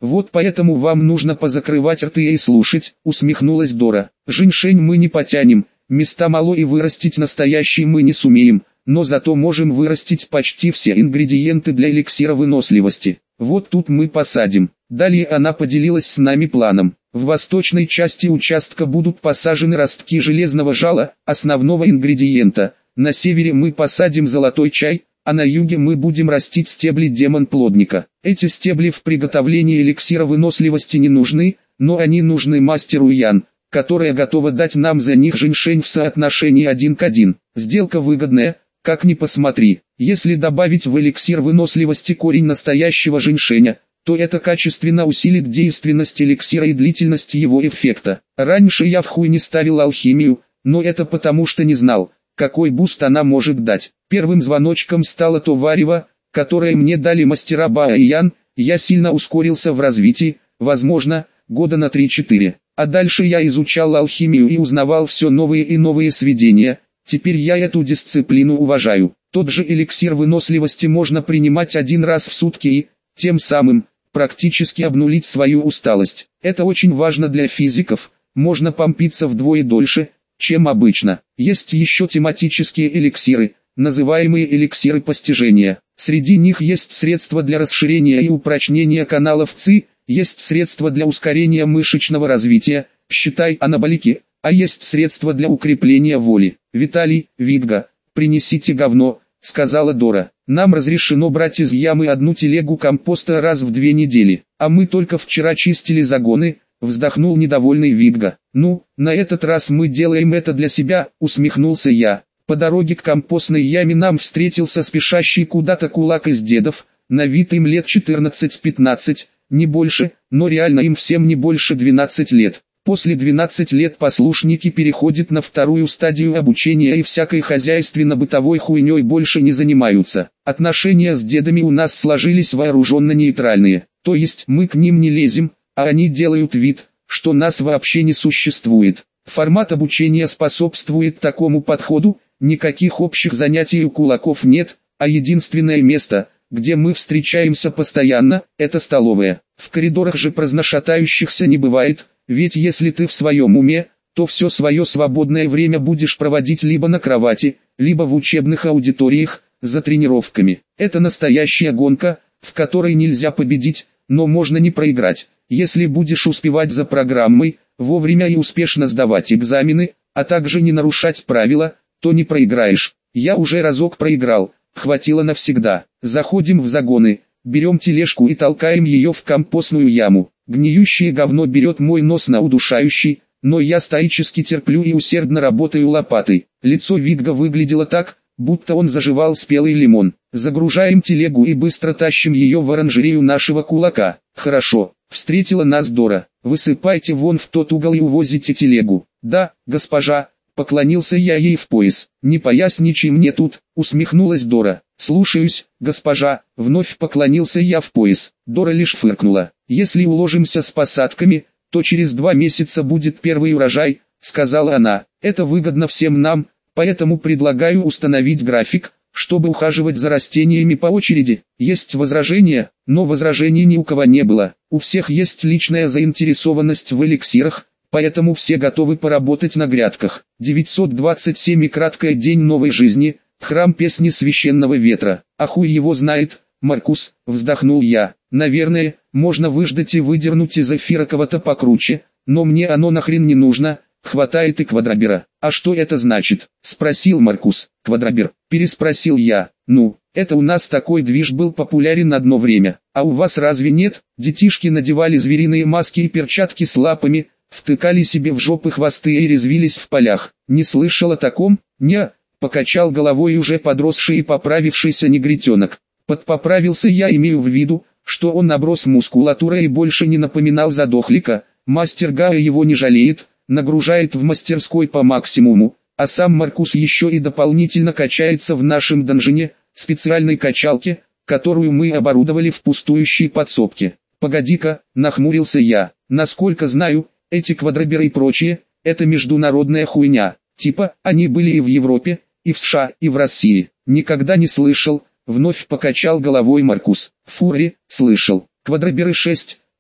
Вот поэтому вам нужно позакрывать рты и слушать, усмехнулась Дора. Женьшень мы не потянем, места мало и вырастить настоящий мы не сумеем, но зато можем вырастить почти все ингредиенты для эликсира выносливости. Вот тут мы посадим. Далее она поделилась с нами планом. В восточной части участка будут посажены ростки железного жала, основного ингредиента. На севере мы посадим золотой чай, а на юге мы будем растить стебли демон-плодника. Эти стебли в приготовлении эликсира выносливости не нужны, но они нужны мастеру Ян, которая готова дать нам за них женьшень в соотношении 1 к 1. Сделка выгодная, как ни посмотри. Если добавить в эликсир выносливости корень настоящего женьшеня, то это качественно усилит действенность эликсира и длительность его эффекта. Раньше я в хуй не ставил алхимию, но это потому что не знал, какой буст она может дать. Первым звоночком стало то варево, которое мне дали мастера Ба и Ян. Я сильно ускорился в развитии, возможно, года на 3-4. А дальше я изучал алхимию и узнавал все новые и новые сведения. Теперь я эту дисциплину уважаю. Тот же эликсир выносливости можно принимать 1 раз в сутки и, тем самым, практически обнулить свою усталость. Это очень важно для физиков, можно помпиться вдвое дольше, чем обычно. Есть еще тематические эликсиры, называемые эликсиры постижения. Среди них есть средства для расширения и упрочнения каналов ЦИ, есть средства для ускорения мышечного развития, считай анаболики, а есть средства для укрепления воли. Виталий, Видга, принесите говно, сказала Дора. Нам разрешено брать из ямы 1 телегу компоста раз в 2 недели, а мы только вчера чистили загоны, вздохнул недовольный Видга. Ну, на этот раз мы делаем это для себя, усмехнулся я. По дороге к компостной яме нам встретился спешащий куда-то кулак из дедов, на вид им лет 14-15, не больше, но реально им всем не больше 12 лет. После 12 лет послушники переходят на вторую стадию обучения и всякой хозяйственно-бытовой хуйней больше не занимаются. Отношения с дедами у нас сложились вооруженно-нейтральные, то есть мы к ним не лезем, а они делают вид, что нас вообще не существует. Формат обучения способствует такому подходу, никаких общих занятий у кулаков нет, а единственное место, где мы встречаемся постоянно, это столовая. В коридорах же праздношатающихся не бывает. Ведь если ты в своем уме, то все свое свободное время будешь проводить либо на кровати, либо в учебных аудиториях, за тренировками. Это настоящая гонка, в которой нельзя победить, но можно не проиграть. Если будешь успевать за программой, вовремя и успешно сдавать экзамены, а также не нарушать правила, то не проиграешь. Я уже разок проиграл, хватило навсегда. Заходим в загоны, берем тележку и толкаем ее в компостную яму. Гниющее говно берет мой нос на удушающий, но я стоически терплю и усердно работаю лопатой. Лицо Видга выглядело так, будто он заживал спелый лимон. Загружаем телегу и быстро тащим ее в оранжерею нашего кулака. Хорошо, встретила нас Дора. Высыпайте вон в тот угол и увозите телегу. Да, госпожа, поклонился я ей в пояс. Не поясничай мне тут, усмехнулась Дора. Слушаюсь, госпожа, вновь поклонился я в пояс. Дора лишь фыркнула. Если уложимся с посадками, то через 2 месяца будет первый урожай, сказала она. Это выгодно всем нам, поэтому предлагаю установить график, чтобы ухаживать за растениями по очереди. Есть возражения, но возражений ни у кого не было. У всех есть личная заинтересованность в эликсирах, поэтому все готовы поработать на грядках. 927 и краткое день новой жизни, храм песни священного ветра. А хуй его знает, Маркус, вздохнул я. Наверное, можно выждать и выдернуть из эфира кого-то покруче, но мне оно нахрен не нужно, хватает и квадробера. А что это значит? Спросил Маркус. Квадробер, переспросил я. Ну, это у нас такой движ был популярен одно время. А у вас разве нет? Детишки надевали звериные маски и перчатки с лапами, втыкали себе в жопы хвосты и резвились в полях. Не слышал о таком? Не, покачал головой уже подросший и поправившийся негритенок. Подпоправился я, имею в виду, что он наброс мускулатурой и больше не напоминал задохлика. Мастер Гая его не жалеет, нагружает в мастерской по максимуму, а сам Маркус еще и дополнительно качается в нашем донжине, специальной качалке, которую мы оборудовали в пустующей подсобке. Погоди-ка, нахмурился я, насколько знаю, эти квадроберы и прочее, это международная хуйня, типа, они были и в Европе, и в США, и в России. Никогда не слышал, вновь покачал головой Маркус. Фури, слышал. Квадроберы 6,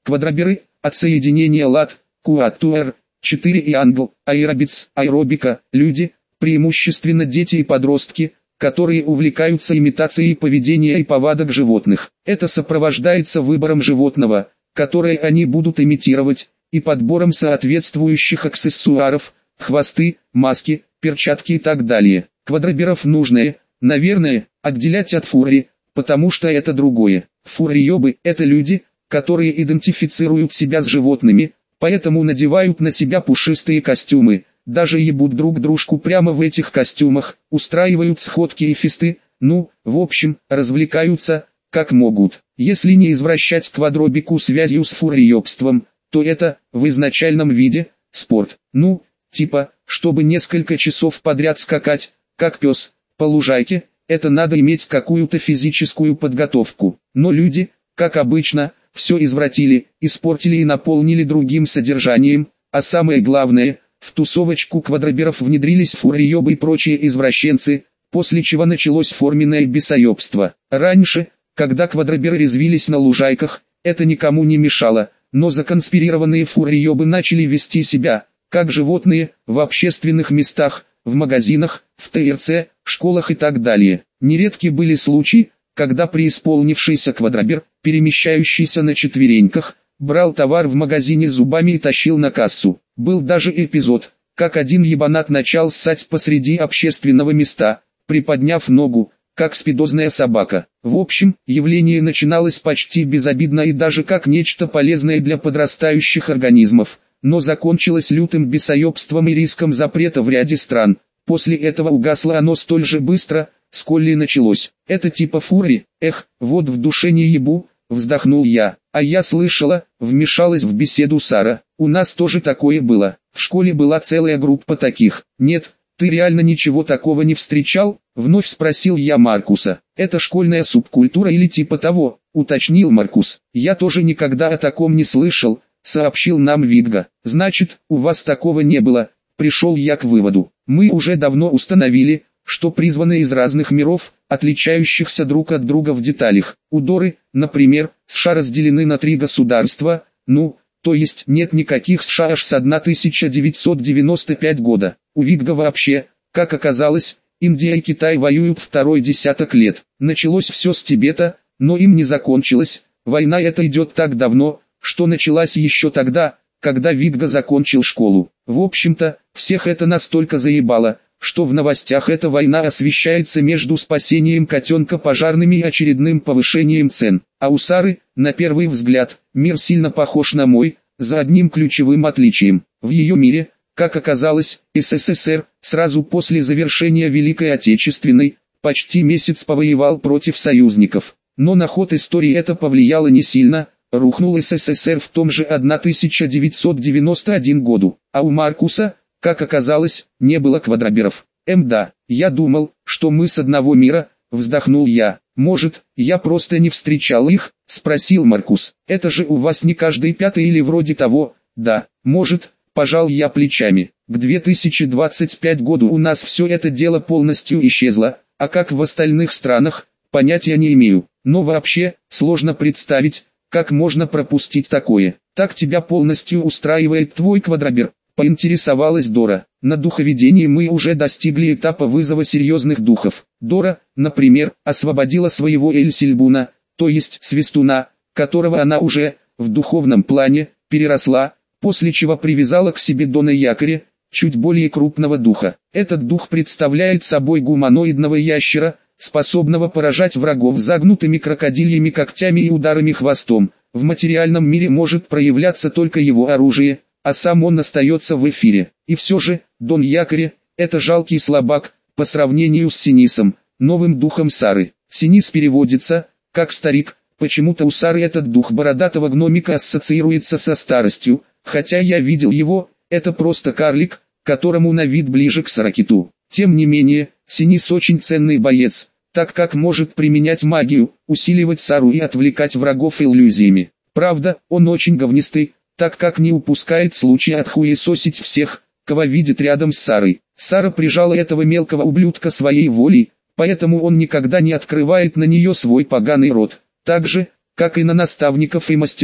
Квадроберы, от соединения лат, куатуэр, 4 и англ, аэробиц, аэробика, люди, преимущественно дети и подростки, которые увлекаются имитацией поведения и повадок животных. Это сопровождается выбором животного, которое они будут имитировать, и подбором соответствующих аксессуаров, хвосты, маски, перчатки и так далее. Квадроберов нужно, наверное, отделять от фурри, потому что это другое. Фурриёбы – это люди, которые идентифицируют себя с животными, поэтому надевают на себя пушистые костюмы, даже ебут друг дружку прямо в этих костюмах, устраивают сходки и фесты, в общем, развлекаются, как могут. Если не извращать квадробику связью с фурриёбством, то это, в изначальном виде, спорт. Типа, чтобы несколько часов подряд скакать, как пес, по лужайке, это надо иметь какую-то физическую подготовку. Но люди, как обычно, все извратили, испортили и наполнили другим содержанием, а самое главное, в тусовочку квадроберов внедрились фурриёбы и прочие извращенцы, после чего началось форменное бесоёбство. Раньше, когда квадроберы резвились на лужайках, это никому не мешало, но законспирированные фурриёбы начали вести себя, как животные, в общественных местах, в магазинах, в ТРЦ, школах и так далее. Нередки были случаи, когда преисполнившийся квадробер, перемещающийся на четвереньках, брал товар в магазине зубами и тащил на кассу. Был даже эпизод, как один ебанат начал ссать посреди общественного места, приподняв ногу, как спидозная собака. В общем, явление начиналось почти безобидно и даже как нечто полезное для подрастающих организмов, но закончилось лютым бесоёбством и риском запрета в ряде стран. После этого угасло оно столь же быстро, сколь и началось. Это типа фурри, вот в душе не ебу, вздохнул я. А я слышала, вмешалась в беседу Сара, у нас тоже такое было. В школе была целая группа таких. Нет, ты реально ничего такого не встречал? Вновь спросил я Маркуса. Это школьная субкультура или типа того, уточнил Маркус. Я тоже никогда о таком не слышал, сообщил нам Видга. Значит, у вас такого не было. Пришел я к выводу. Мы уже давно установили, что призваны из разных миров, отличающихся друг от друга в деталях. У Доры, например, США разделены на 3 государства, то есть нет никаких США аж с 1995 года. У Видга вообще, как оказалось, Индия и Китай воюют второй десяток лет. Началось все с Тибета, но им не закончилось. Война эта идет так давно, что началась еще тогда, когда Видга закончил школу. В общем-то, всех это настолько заебало, что в новостях эта война освещается между спасением котенка пожарными и очередным повышением цен. А у Сары, на первый взгляд, мир сильно похож на мой, за одним ключевым отличием. В ее мире, как оказалось, СССР, сразу после завершения Великой Отечественной, почти месяц повоевал против союзников. Но на ход истории это повлияло не сильно, рухнул СССР в том же 1991 году. А у Маркуса, как оказалось, не было квадроберов. Да, я думал, что мы с одного мира, вздохнул я. Может, я просто не встречал их, спросил Маркус. Это же у вас не каждый пятый или вроде того. Да, может, пожал я плечами. К 2025 году у нас все это дело полностью исчезло, а как в остальных странах, понятия не имею. Но вообще, сложно представить, как можно пропустить такое. Так тебя полностью устраивает твой квадробер? Поинтересовалась Дора. На духоведении мы уже достигли этапа вызова серьезных духов. Дора, например, освободила своего Эльсильбуна, то есть Свистуна, которого она уже, в духовном плане, переросла, после чего привязала к себе Дона Якоря, чуть более крупного духа. Этот дух представляет собой гуманоидного ящера, способного поражать врагов загнутыми крокодильями когтями и ударами хвостом. В материальном мире может проявляться только его оружие, а сам он остается в эфире. И все же, Дон Якоря – это жалкий слабак, по сравнению с Синисом, новым духом Сары. Синис переводится, как старик, почему-то у Сары этот дух бородатого гномика ассоциируется со старостью, хотя я видел его, это просто карлик, которому на вид ближе к Саракиту. Тем не менее, Синис очень ценный боец, так как может применять магию, усиливать Сару и отвлекать врагов иллюзиями. Правда, он очень говнистый, так как не упускает случая отхуесосить всех, кого видит рядом с Сарой. Сара прижала этого мелкого ублюдка своей волей, поэтому он никогда не открывает на нее свой поганый рот, так же, как и на наставников и мастеров.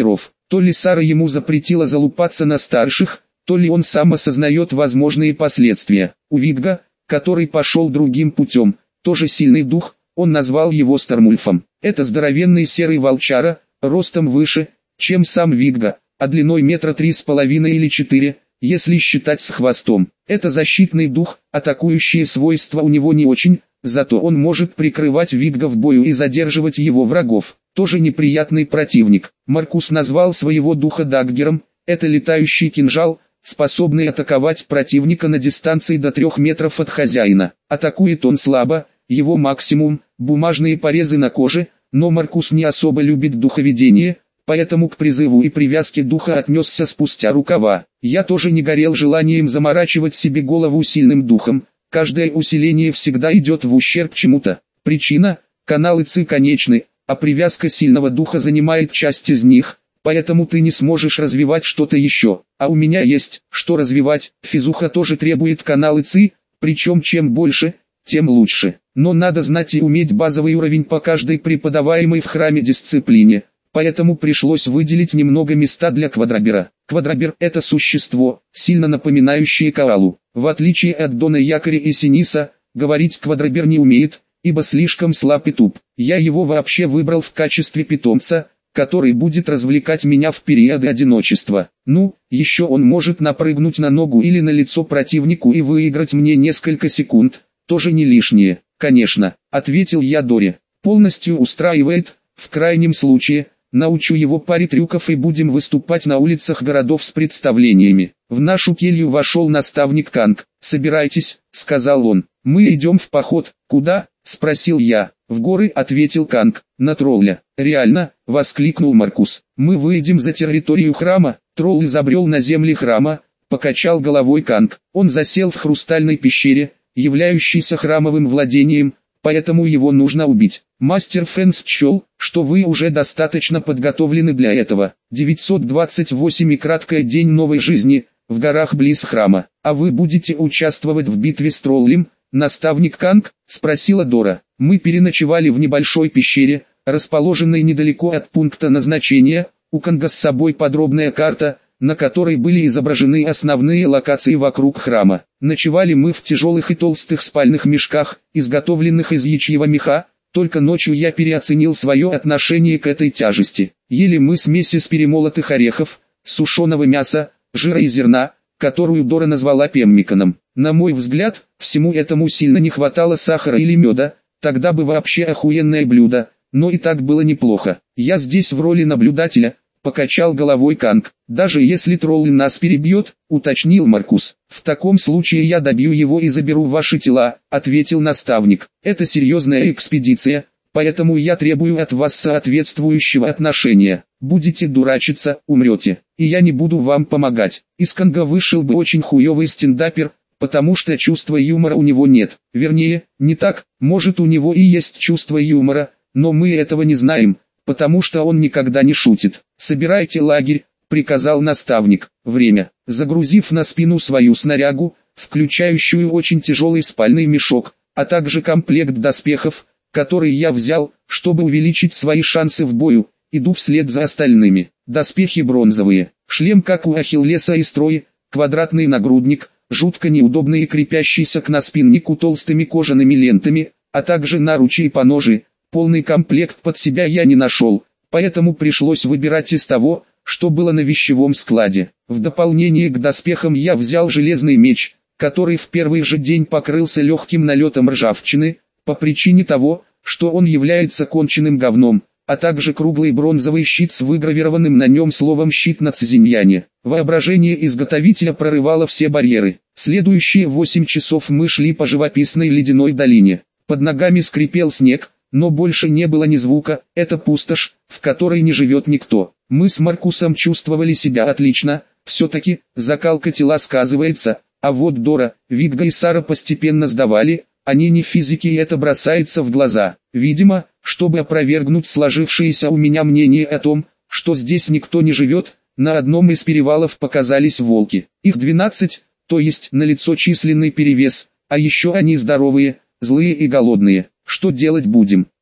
То ли Сара ему запретила залупаться на старших, то ли он сам осознает возможные последствия. У Вигга, который пошел другим путем, тоже сильный дух, он назвал его Стормульфом. Это здоровенный серый волчара, ростом выше, чем сам Вигга, а длиной метра 3,5 или 4, если считать с хвостом. Это защитный дух, атакующие свойства у него не очень, зато он может прикрывать Вигга в бою и задерживать его врагов. Тоже неприятный противник. Маркус назвал своего духа Даггером, это летающий кинжал, способный атаковать противника на дистанции до 3 метров от хозяина. Атакует он слабо, его максимум – бумажные порезы на коже, но Маркус не особо любит духоведение, поэтому к призыву и привязке духа отнесся спустя рукава. Я тоже не горел желанием заморачивать себе голову сильным духом, каждое усиление всегда идет в ущерб чему-то. Причина – каналы ЦИ конечны, а привязка сильного духа занимает часть из них, поэтому ты не сможешь развивать что-то еще. А у меня есть, что развивать. Физуха тоже требует каналы ЦИ, причем чем больше, тем лучше. Но надо знать и уметь базовый уровень по каждой преподаваемой в храме дисциплине, поэтому пришлось выделить немного места для Квадрабера. Квадрабер – это существо, сильно напоминающее коалу. В отличие от Дона Якоря и Синиса, говорить Квадрабер не умеет, ибо слишком слаб и туп. Я его вообще выбрал в качестве питомца, который будет развлекать меня в периоды одиночества. Ну, еще он может напрыгнуть на ногу или на лицо противнику и выиграть мне несколько секунд, тоже не лишнее. Конечно, ответил я Доре. Полностью устраивает, в крайнем случае, научу его паре трюков и будем выступать на улицах городов с представлениями. В нашу келью вошел наставник Канг. «Собирайтесь», — сказал он. «Мы идем в поход». «Куда?» — спросил я. «В горы», — ответил Канг. «На тролля». «Реально?» — воскликнул Маркус. «Мы выйдем за территорию храма». Тролль забрел на земли храма, покачал головой Канг. Он засел в хрустальной пещере, являющейся храмовым владением, поэтому его нужно убить. Мастер Фэнс счел, что вы уже достаточно подготовлены для этого. 928 и краткая день новой жизни, в горах близ храма. А вы будете участвовать в битве с троллем, наставник Канг? Спросила Дора. Мы переночевали в небольшой пещере, расположенной недалеко от пункта назначения. У Канга с собой подробная карта, на которой были изображены основные локации вокруг храма. Ночевали мы в тяжелых и толстых спальных мешках, изготовленных из ячьего меха, только ночью я переоценил свое отношение к этой тяжести. Ели мы смесь из перемолотых орехов, сушеного мяса, жира и зерна, которую Дора назвала пеммиканом. На мой взгляд, всему этому сильно не хватало сахара или меда, тогда бы вообще охуенное блюдо, но и так было неплохо. Я здесь в роли наблюдателя, покачал головой Канг. Даже если тролль нас перебьет, уточнил Маркус. В таком случае я добью его и заберу ваши тела, ответил наставник. Это серьезная экспедиция, поэтому я требую от вас соответствующего отношения. Будете дурачиться, умрете, и я не буду вам помогать. Из Канга вышел бы очень хуёвый стендапер, потому что чувства юмора у него нет. Вернее, не так, может у него и есть чувство юмора, но мы этого не знаем, потому что он никогда не шутит. «Собирайте лагерь», — приказал наставник. Время. Загрузив на спину свою снарягу, включающую очень тяжелый спальный мешок, а также комплект доспехов, который я взял, чтобы увеличить свои шансы в бою, иду вслед за остальными. Доспехи бронзовые, шлем как у Ахиллеса и Трои, квадратный нагрудник, жутко неудобный и крепящийся к наспиннику толстыми кожаными лентами, а также наручи и поножи. Полный комплект под себя я не нашел, поэтому пришлось выбирать из того, что было на вещевом складе. В дополнение к доспехам я взял железный меч, который в первый же день покрылся легким налетом ржавчины, по причине того, что он является конченным говном, а также круглый бронзовый щит с выгравированным на нем словом «щит» на цзиньяне. Воображение изготовителя прорывало все барьеры. Следующие 8 часов мы шли по живописной ледяной долине. Под ногами скрипел снег, но больше не было ни звука, это пустошь, в которой не живет никто. Мы с Маркусом чувствовали себя отлично, все-таки, закалка тела сказывается, а вот Дора, Вигга и Сара постепенно сдавали, они не физики и это бросается в глаза. Видимо, чтобы опровергнуть сложившееся у меня мнение о том, что здесь никто не живет, на одном из перевалов показались волки. Их 12, то есть налицо численный перевес, а еще они здоровые, злые и голодные. «Что делать будем?» –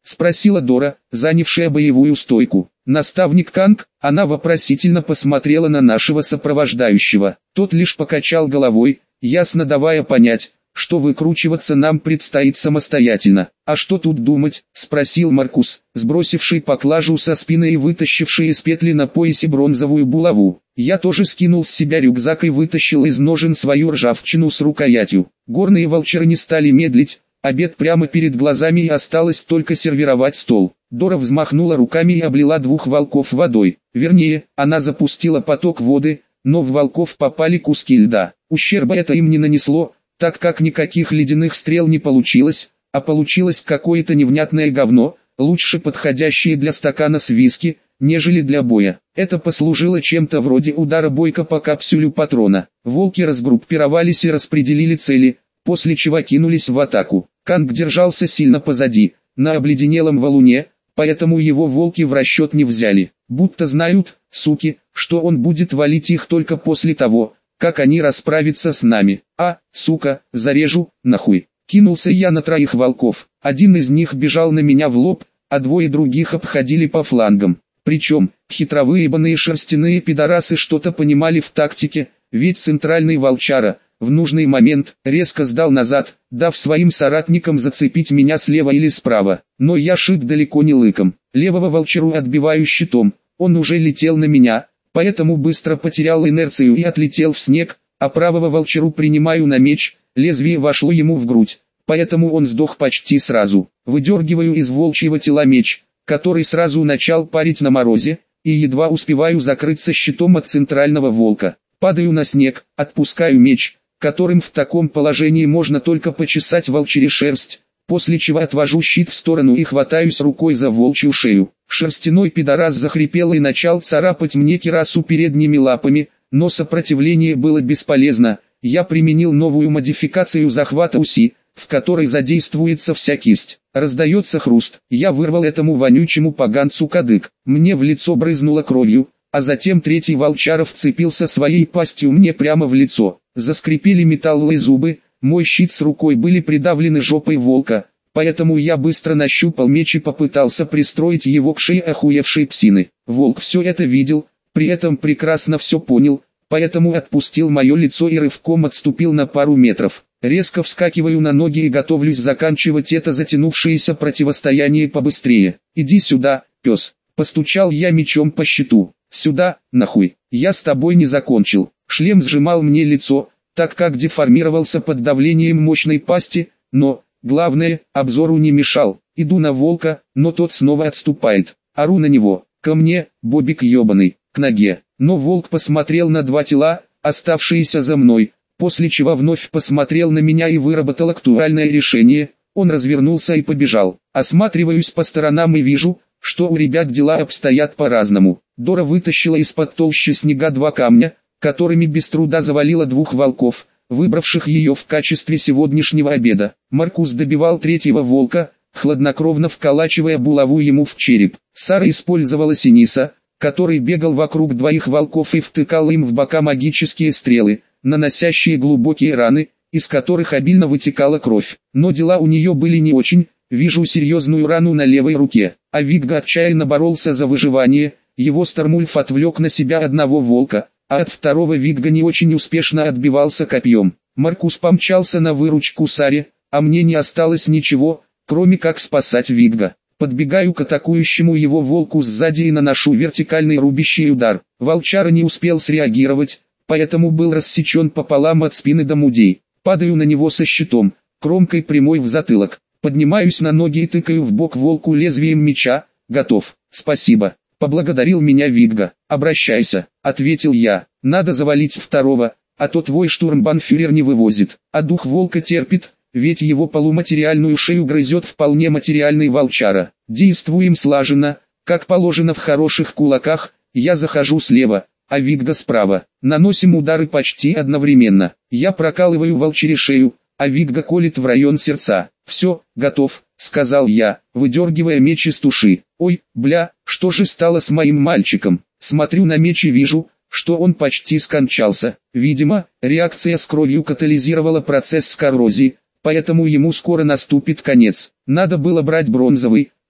спросила Дора, занявшая боевую стойку. Наставник Канг, она вопросительно посмотрела на нашего сопровождающего. Тот лишь покачал головой, ясно давая понять, что выкручиваться нам предстоит самостоятельно. «А что тут думать?» – спросил Маркус, сбросивший поклажу со спины и вытащивший из петли на поясе бронзовую булаву. Я тоже скинул с себя рюкзак и вытащил из ножен свою ржавчину с рукоятью. Горные волчары не стали медлить, обед прямо перед глазами и осталось только сервировать стол. Дора взмахнула руками и облила двух волков водой. Вернее, она запустила поток воды, но в волков попали куски льда. Ущерба это им не нанесло, так как никаких ледяных стрел не получилось, а получилось какое-то невнятное говно, лучше подходящее для стакана с виски, нежели для боя. Это послужило чем-то вроде удара бойко по капсюлю патрона. Волки разгруппировались и распределили цели, после чего кинулись в атаку. Канг держался сильно позади, на обледенелом валуне, поэтому его волки в расчет не взяли. Будто знают, суки, что он будет валить их только после того, как они расправятся с нами. Сука, зарежу, нахуй. Кинулся я на троих волков. Один из них бежал на меня в лоб, а двое других обходили по флангам. Причем, хитровыебанные шерстяные пидорасы что-то понимали в тактике, ведь центральный волчара, в нужный момент, резко сдал назад, дав своим соратникам зацепить меня слева или справа. Но я шит далеко не лыком. Левого волчару отбиваю щитом, он уже летел на меня, поэтому быстро потерял инерцию и отлетел в снег, а правого волчару принимаю на меч, лезвие вошло ему в грудь, поэтому он сдох почти сразу. Выдергиваю из волчьего тела меч, который сразу начал парить на морозе, и едва успеваю закрыться щитом от центрального волка. Падаю на снег, отпускаю меч, которым в таком положении можно только почесать волчья шерсть, после чего отвожу щит в сторону и хватаюсь рукой за волчью шею. Шерстяной пидорас захрипел и начал царапать мне кирасу передними лапами, но сопротивление было бесполезно. Я применил новую модификацию захвата УСИ, в которой задействуется вся кисть. Раздается хруст. Я вырвал этому вонючему поганцу кадык. Мне в лицо брызнуло кровью, а затем третий волчара вцепился своей пастью мне прямо в лицо. Заскрипели металловые зубы, мой щит с рукой были придавлены жопой волка, поэтому я быстро нащупал меч и попытался пристроить его к шее охуевшей псины. Волк все это видел, при этом прекрасно все понял, поэтому отпустил мое лицо и рывком отступил на пару метров. Резко вскакиваю на ноги и готовлюсь заканчивать это затянувшееся противостояние побыстрее. «Иди сюда, пес!» – постучал я мечом по щиту. «Сюда, нахуй! Я с тобой не закончил!» Шлем сжимал мне лицо, так как деформировался под давлением мощной пасти, но, главное, обзору не мешал. Иду на волка, но тот снова отступает. Ору на него: «Ко мне, бобик ебаный, к ноге!» Но волк посмотрел на два тела, оставшиеся за мной, после чего вновь посмотрел на меня и выработал актуальное решение. Он развернулся и побежал. Осматриваюсь по сторонам и вижу, что у ребят дела обстоят по-разному. Дора вытащила из-под толщи снега два камня, которыми без труда завалила двух волков, выбравших ее в качестве сегодняшнего обеда. Маркус добивал третьего волка, хладнокровно вколачивая булаву ему в череп. Сара использовала Синиса, который бегал вокруг двоих волков и втыкал им в бока магические стрелы, наносящие глубокие раны, из которых обильно вытекала кровь. Но дела у нее были не очень. Вижу серьезную рану на левой руке, а Вигга отчаянно боролся за выживание. Его Стормульф отвлек на себя одного волка, а от второго Вигга не очень успешно отбивался копьем. Маркус помчался на выручку Саре, а мне не осталось ничего, кроме как спасать Вигга. Подбегаю к атакующему его волку сзади и наношу вертикальный рубящий удар. Волчара не успел среагировать, поэтому был рассечен пополам от спины до мудей. Падаю на него со щитом, кромкой прямой в затылок. Поднимаюсь на ноги и тыкаю в бок волку лезвием меча. «Готов, спасибо», — поблагодарил меня Вигга. «Обращайся», — ответил я. «Надо завалить второго, а то твой штурмбанфюрер не вывозит». А дух волка терпит, ведь его полуматериальную шею грызет вполне материальный волчара. Действуем слаженно, как положено в хороших кулаках. Я захожу слева, а Вигга справа. Наносим удары почти одновременно. Я прокалываю волчаре шею, а Вигга колет в район сердца. «Все, готов», — сказал я, выдергивая меч из туши. «Ой, бля, что же стало с моим мальчиком?» Смотрю на меч и вижу, что он почти скончался. Видимо, реакция с кровью катализировала процесс коррозии, поэтому ему скоро наступит конец. Надо было брать бронзовый,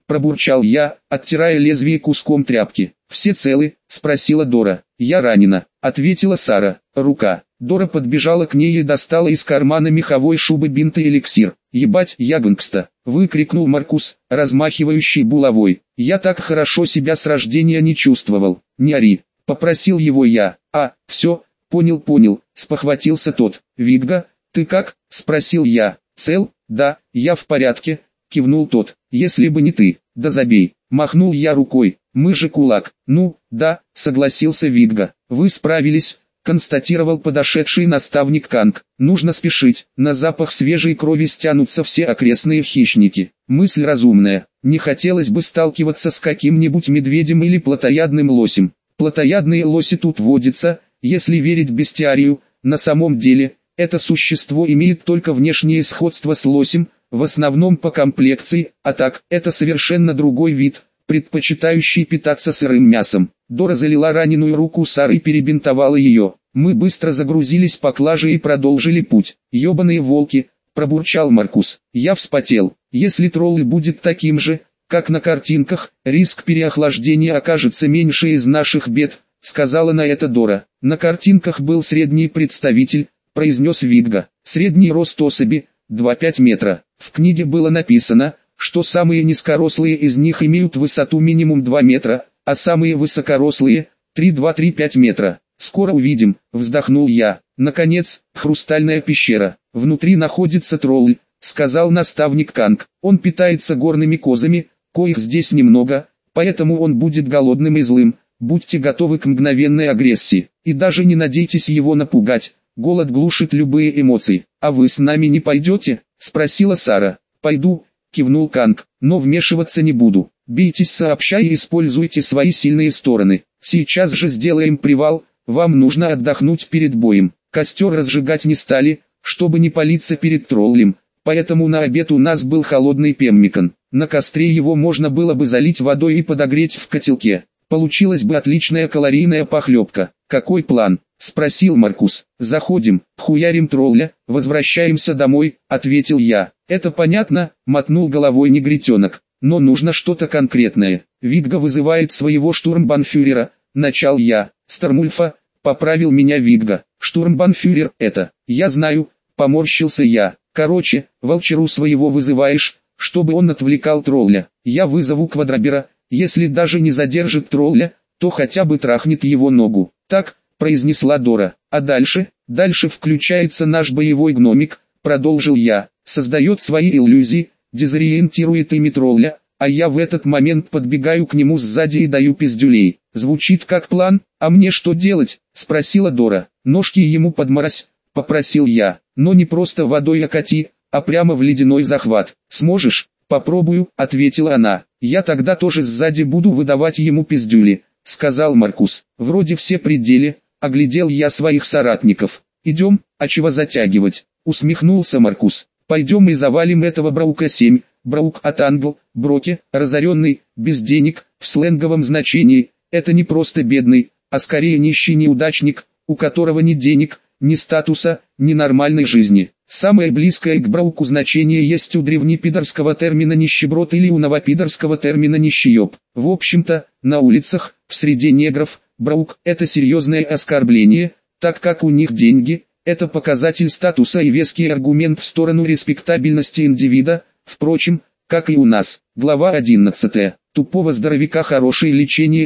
пробурчал я, оттирая лезвие куском тряпки. «Все целы?» – спросила Дора. «Я ранена», – ответила Сара. «Рука». Дора подбежала к ней и достала из кармана меховой шубы бинт и эликсир. «Ебать, я гангста!» – выкрикнул Маркус, размахивающий булавой. «Я так хорошо себя с рождения не чувствовал». «Не ори», – попросил его я. Все, понял», – спохватился тот. «Вигга, ты как?» – спросил я. «Цел?» «Да, я в порядке», – кивнул тот. «Если бы не ты, да забей», – махнул я рукой. «Мы же кулак». «Ну, да», – согласился Вигга. «Вы справились», – констатировал подошедший наставник Канг. «Нужно спешить, на запах свежей крови стянутся все окрестные хищники». Мысль разумная. Не хотелось бы сталкиваться с каким-нибудь медведем или плотоядным лосем. Плотоядные лоси тут водятся, если верить бестиарию. На самом деле, это существо имеет только внешнее сходство с лосем, в основном по комплекции, а так, это совершенно другой вид, предпочитающий питаться сырым мясом. Дора залила раненую руку Сары и перебинтовала ее. Мы быстро загрузились поклажей и продолжили путь. «Ебаные волки», – пробурчал Маркус. Я вспотел. Если тролль будет таким же, как на картинках, риск переохлаждения окажется меньше из наших бед, сказала на это Дора. На картинках был средний представитель, произнес Вигга. Средний рост особи – 2,5 метра. В книге было написано, что самые низкорослые из них имеют высоту минимум 2 метра, а самые высокорослые – 3,2-3,5 метра. «Скоро увидим», – вздохнул я. Наконец, хрустальная пещера. «Внутри находится тролль», – сказал наставник Канг. «Он питается горными козами, коих здесь немного, поэтому он будет голодным и злым. Будьте готовы к мгновенной агрессии, и даже не надейтесь его напугать. Голод глушит любые эмоции. А вы с нами не пойдете?» – спросила Сара. «Пойду», – кивнул Канг, – «но вмешиваться не буду. Бийтесь сообща и используйте свои сильные стороны. Сейчас же сделаем привал, вам нужно отдохнуть перед боем». Костер разжигать не стали, чтобы не палиться перед троллем, поэтому на обед у нас был холодный пеммикан. На костре его можно было бы залить водой и подогреть в котелке. Получилась бы отличная калорийная похлебка. «Какой план?» – спросил Маркус. «Заходим, хуярим тролля, возвращаемся домой», – ответил я. «Это понятно», – мотнул головой негритенок. «Но нужно что-то конкретное. Вигга вызывает своего штурмбанфюрера», – начал я. «Стармульфа», – поправил меня Вигга. «Штурмбанфюрер это, я знаю», – поморщился я. «Короче, волчару своего вызываешь, чтобы он отвлекал тролля. Я вызову квадробера, если даже не задержит тролля, то хотя бы трахнет его ногу». «Так», – произнесла Дора. «А дальше?» «Дальше включается наш боевой гномик», – продолжил я. «Создает свои иллюзии, дезориентирует ими тролля, а я в этот момент подбегаю к нему сзади и даю пиздюлей». «Звучит как план, а мне что делать?» – спросила Дора. «Ножки ему подморозь», – попросил я. «Но не просто водой окати, а прямо в ледяной захват. Сможешь?» «Попробую», – ответила она. «Я тогда тоже сзади буду выдавать ему пиздюли», – сказал Маркус. «Вроде все пределы», – оглядел я своих соратников. «Идем, а чего затягивать?» – усмехнулся Маркус. «Пойдем и завалим этого Браука-7». Браук от англ, Броки, разоренный, без денег, в сленговом значении. Это не просто бедный, а скорее нищий неудачник, у которого ни денег, ни статуса, ни нормальной жизни. Самое близкое к брауку значение есть у древнепидорского термина нищеброд или у новопидорского термина нищеёб. В общем-то, на улицах, в среде негров, браук – это серьезное оскорбление, так как у них деньги – это показатель статуса и веский аргумент в сторону респектабельности индивида, впрочем, как и у нас. Глава 11. Тупого здоровяка хорошее лечение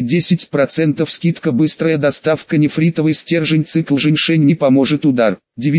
10% скидка быстрая доставка нефритовый стержень цикл женьшень не поможет удар.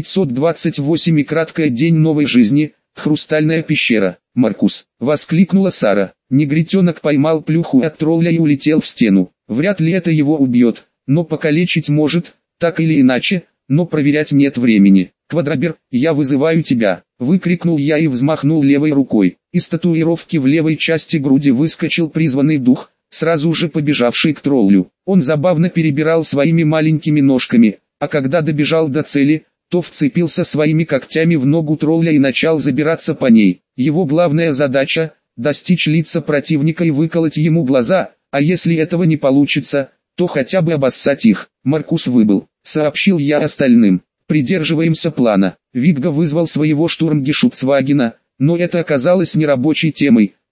928 и краткая день новой жизни, хрустальная пещера. «Маркус!» – воскликнула Сара. Негритенок поймал плюху от тролля и улетел в стену. Вряд ли это его убьет, но покалечить может, так или иначе, но проверять нет времени. «Квадробер, я вызываю тебя!» – выкрикнул я и взмахнул левой рукой. Из татуировки в левой части груди выскочил призванный дух, сразу же побежавший к троллю. Он забавно перебирал своими маленькими ножками, а когда добежал до цели, то вцепился своими когтями в ногу тролля и начал забираться по ней. Его главная задача – достичь лица противника и выколоть ему глаза, а если этого не получится, то хотя бы обоссать их. Маркус выбыл, сообщил я остальным. «Придерживаемся плана». Вигга вызвал своего штурмгешутцвагена, но это оказалось не рабочей темой,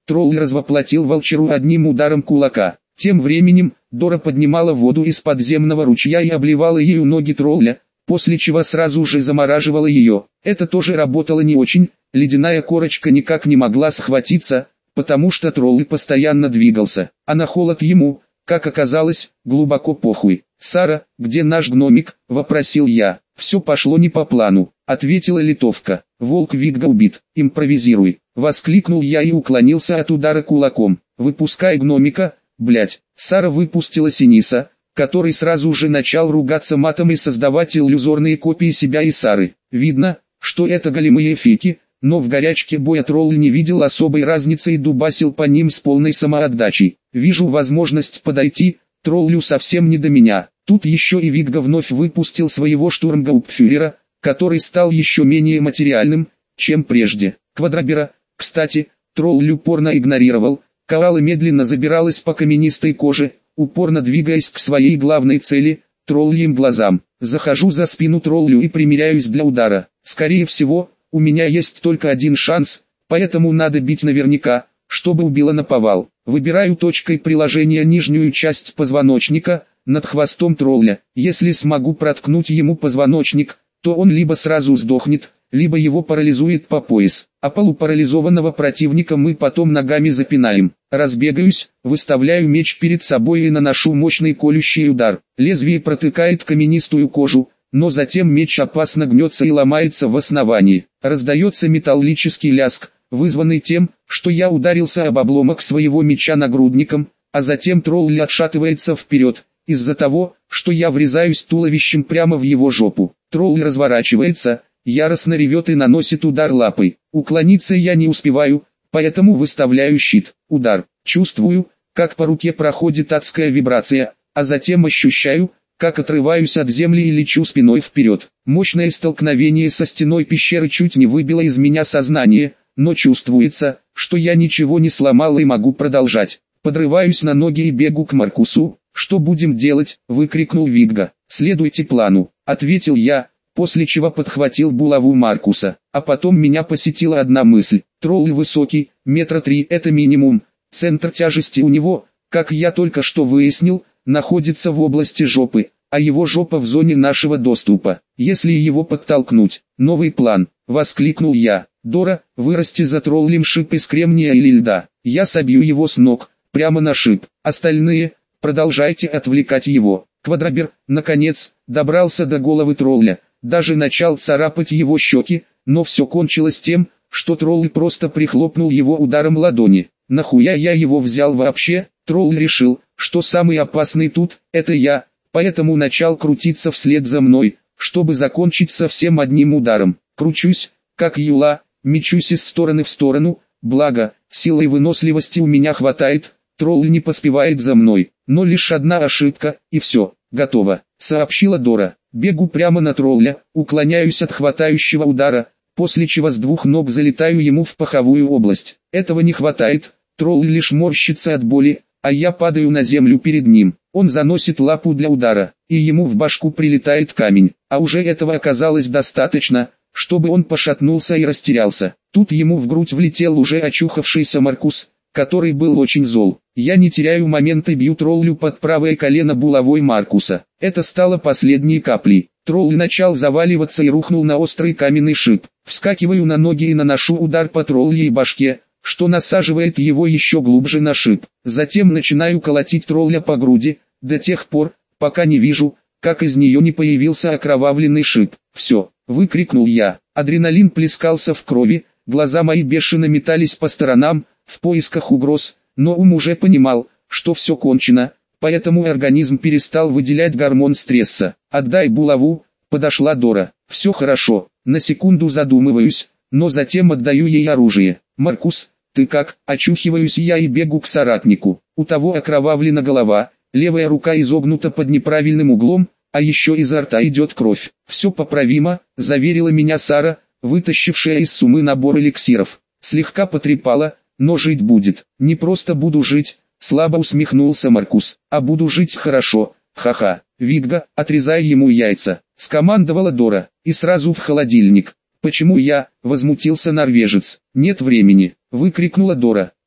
Тролль развоплотил волчеру одним ударом кулака. Тем временем, Дора поднимала воду из подземного ручья и обливала ею ноги тролля, после чего сразу же замораживала ее. Это тоже работало не очень, ледяная корочка никак не могла схватиться, потому что тролль постоянно двигался, а на холод ему, как оказалось, глубоко похуй. «Сара, где наш гномик?» – вопросил я. «Все пошло не по плану», – ответила литовка. «Волк Вигга убит, импровизируй», – воскликнул я и уклонился от удара кулаком. «Выпускай гномика, блять». Сара выпустила Синиса, который сразу же начал ругаться матом и создавать иллюзорные копии себя и Сары. Видно, что это големые фики, но в горячке боя тролль не видел особой разницы и дубасил по ним с полной самоотдачей. «Вижу возможность подойти, троллю совсем не до меня». Тут еще и Вигга вновь выпустил своего штурмгаупфюрера, который стал еще менее материальным, чем прежде. Квадрабера, кстати, тролль упорно игнорировал. Коала медленно забиралась по каменистой коже, упорно двигаясь к своей главной цели, тролльим глазам. Захожу за спину троллю и примеряюсь для удара. Скорее всего, у меня есть только один шанс, поэтому надо бить наверняка, чтобы убило наповал. Выбираю точкой приложения нижнюю часть позвоночника, над хвостом тролля. Если смогу проткнуть ему позвоночник, то он либо сразу сдохнет, либо его парализует по пояс, а полупарализованного противника мы потом ногами запинаем. Разбегаюсь, выставляю меч перед собой и наношу мощный колющий удар. Лезвие протыкает каменистую кожу, но затем меч опасно гнется и ломается в основании. Раздается металлический лязг, вызванный тем, что я ударился об обломок своего меча нагрудником, а затем тролль отшатывается вперед, из-за того, что я врезаюсь туловищем прямо в его жопу. Тролль разворачивается, яростно ревет и наносит удар лапой. Уклониться я не успеваю, поэтому выставляю щит. Удар. Чувствую, как по руке проходит адская вибрация, а затем ощущаю, как отрываюсь от земли и лечу спиной вперед. Мощное столкновение со стеной пещеры чуть не выбило из меня сознание, но чувствуется, что я ничего не сломал и могу продолжать. Подрываюсь на ноги и бегу к Маркусу. «Что будем делать?» – выкрикнул Вигга. «Следуйте плану», – ответил я, после чего подхватил булаву Маркуса. А потом меня посетила одна мысль. Тролль высокий, 3 метра это минимум. Центр тяжести у него, как я только что выяснил, находится в области жопы, а его жопа в зоне нашего доступа. Если его подтолкнуть, новый план, воскликнул я. «Дора, вырасти за троллем шип из кремния или льда. Я собью его с ног, прямо на шип. Остальные, продолжайте отвлекать его». Квадрабер, наконец, добрался до головы тролля, даже начал царапать его щеки, но все кончилось тем, что тролль просто прихлопнул его ударом ладони. «Нахуя я его взял вообще?» Тролль решил, что самый опасный тут – это я, поэтому начал крутиться вслед за мной, чтобы закончить совсем одним ударом. Кручусь, как юла, мечусь из стороны в сторону, благо, силы и выносливости у меня хватает, тролль не поспевает за мной, но лишь одна ошибка, и все, готово, сообщила Дора. Бегу прямо на тролля, уклоняюсь от хватающего удара, после чего с двух ног залетаю ему в паховую область. Этого не хватает, тролль лишь морщится от боли, а я падаю на землю перед ним. Он заносит лапу для удара, и ему в башку прилетает камень, а уже этого оказалось достаточно, чтобы он пошатнулся и растерялся. Тут ему в грудь влетел уже очухавшийся Маркус, который был очень зол. Я не теряю момента и бью троллю под правое колено булавой Маркуса. Это стало последней каплей. Тролль начал заваливаться и рухнул на острый каменный шип. Вскакиваю на ноги и наношу удар по тролльей башке, что насаживает его еще глубже на шип. Затем начинаю колотить тролля по груди, до тех пор, пока не вижу, как из нее не появился окровавленный шип. «Все!» — выкрикнул я. Адреналин плескался в крови, глаза мои бешено метались по сторонам, в поисках угроз, но ум уже понимал, что все кончено, поэтому организм перестал выделять гормон стресса. «Отдай булаву», — подошла Дора. «Все хорошо». На секунду задумываюсь, но затем отдаю ей оружие. «Маркус, ты как?» Очухиваюсь я и бегу к соратнику. У того окровавлена голова, левая рука изогнута под неправильным углом, а еще изо рта идет кровь. «Все поправимо», — заверила меня Сара, вытащившая из суммы набор эликсиров. Слегка потрепала, но жить будет. «Не просто буду жить», — слабо усмехнулся Маркус, — «а буду жить хорошо, ха-ха». «Вигга, отрезай ему яйца», — скомандовала Дора, — «и сразу в холодильник». «Почему я?» — возмутился норвежец. «Нет времени», — выкрикнула Дора.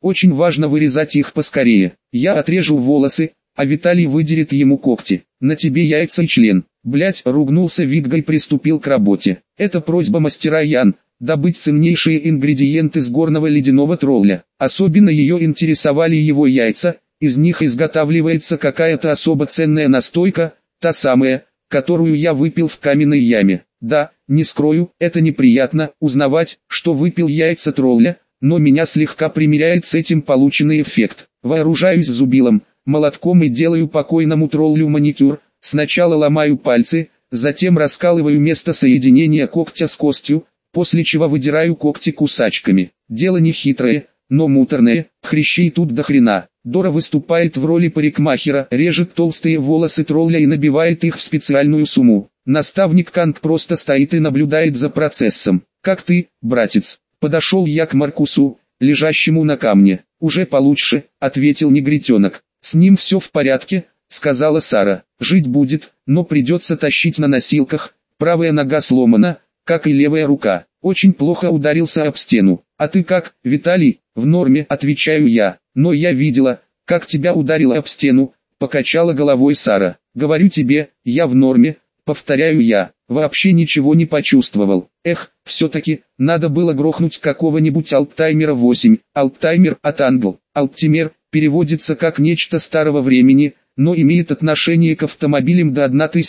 Очень важно вырезать их поскорее. Я отрежу волосы, а Виталий выдерет ему когти. На тебе яйца и член. Блять, ругнулся Видга и приступил к работе. Это просьба мастера Ян, добыть ценнейшие ингредиенты с горного ледяного тролля. Особенно ее интересовали его яйца, из них изготавливается какая-то особо ценная настойка, та самая, которую я выпил в каменной яме. Да, не скрою, это неприятно, узнавать, что выпил яйца тролля, но меня слегка примиряет с этим полученный эффект. Вооружаюсь зубилом, молотком и делаю покойному троллю маникюр, сначала ломаю пальцы, затем раскалываю место соединения когтя с костью, после чего выдираю когти кусачками. Дело не хитрое, но муторное, хрящей тут до хрена. Дора выступает в роли парикмахера, режет толстые волосы тролля и набивает их в специальную сумму. Наставник Канг просто стоит и наблюдает за процессом. «Как ты, братец?» Подошел я к Маркусу, лежащему на камне. «Уже получше», — ответил негритенок. «С ним все в порядке», — сказала Сара. «Жить будет, но придется тащить на носилках, правая нога сломана, как и левая рука. Очень плохо ударился об стену. А ты как, Виталий?» «В норме», — отвечаю я. «Но я видела, как тебя ударило об стену», — покачала головой Сара. «Говорю тебе, я в норме», — повторяю я. Вообще ничего не почувствовал. Эх, все-таки, надо было грохнуть какого-нибудь Алтаймера 8. Алтаймер от англ. Алтимер переводится как нечто старого времени, но имеет отношение к автомобилям до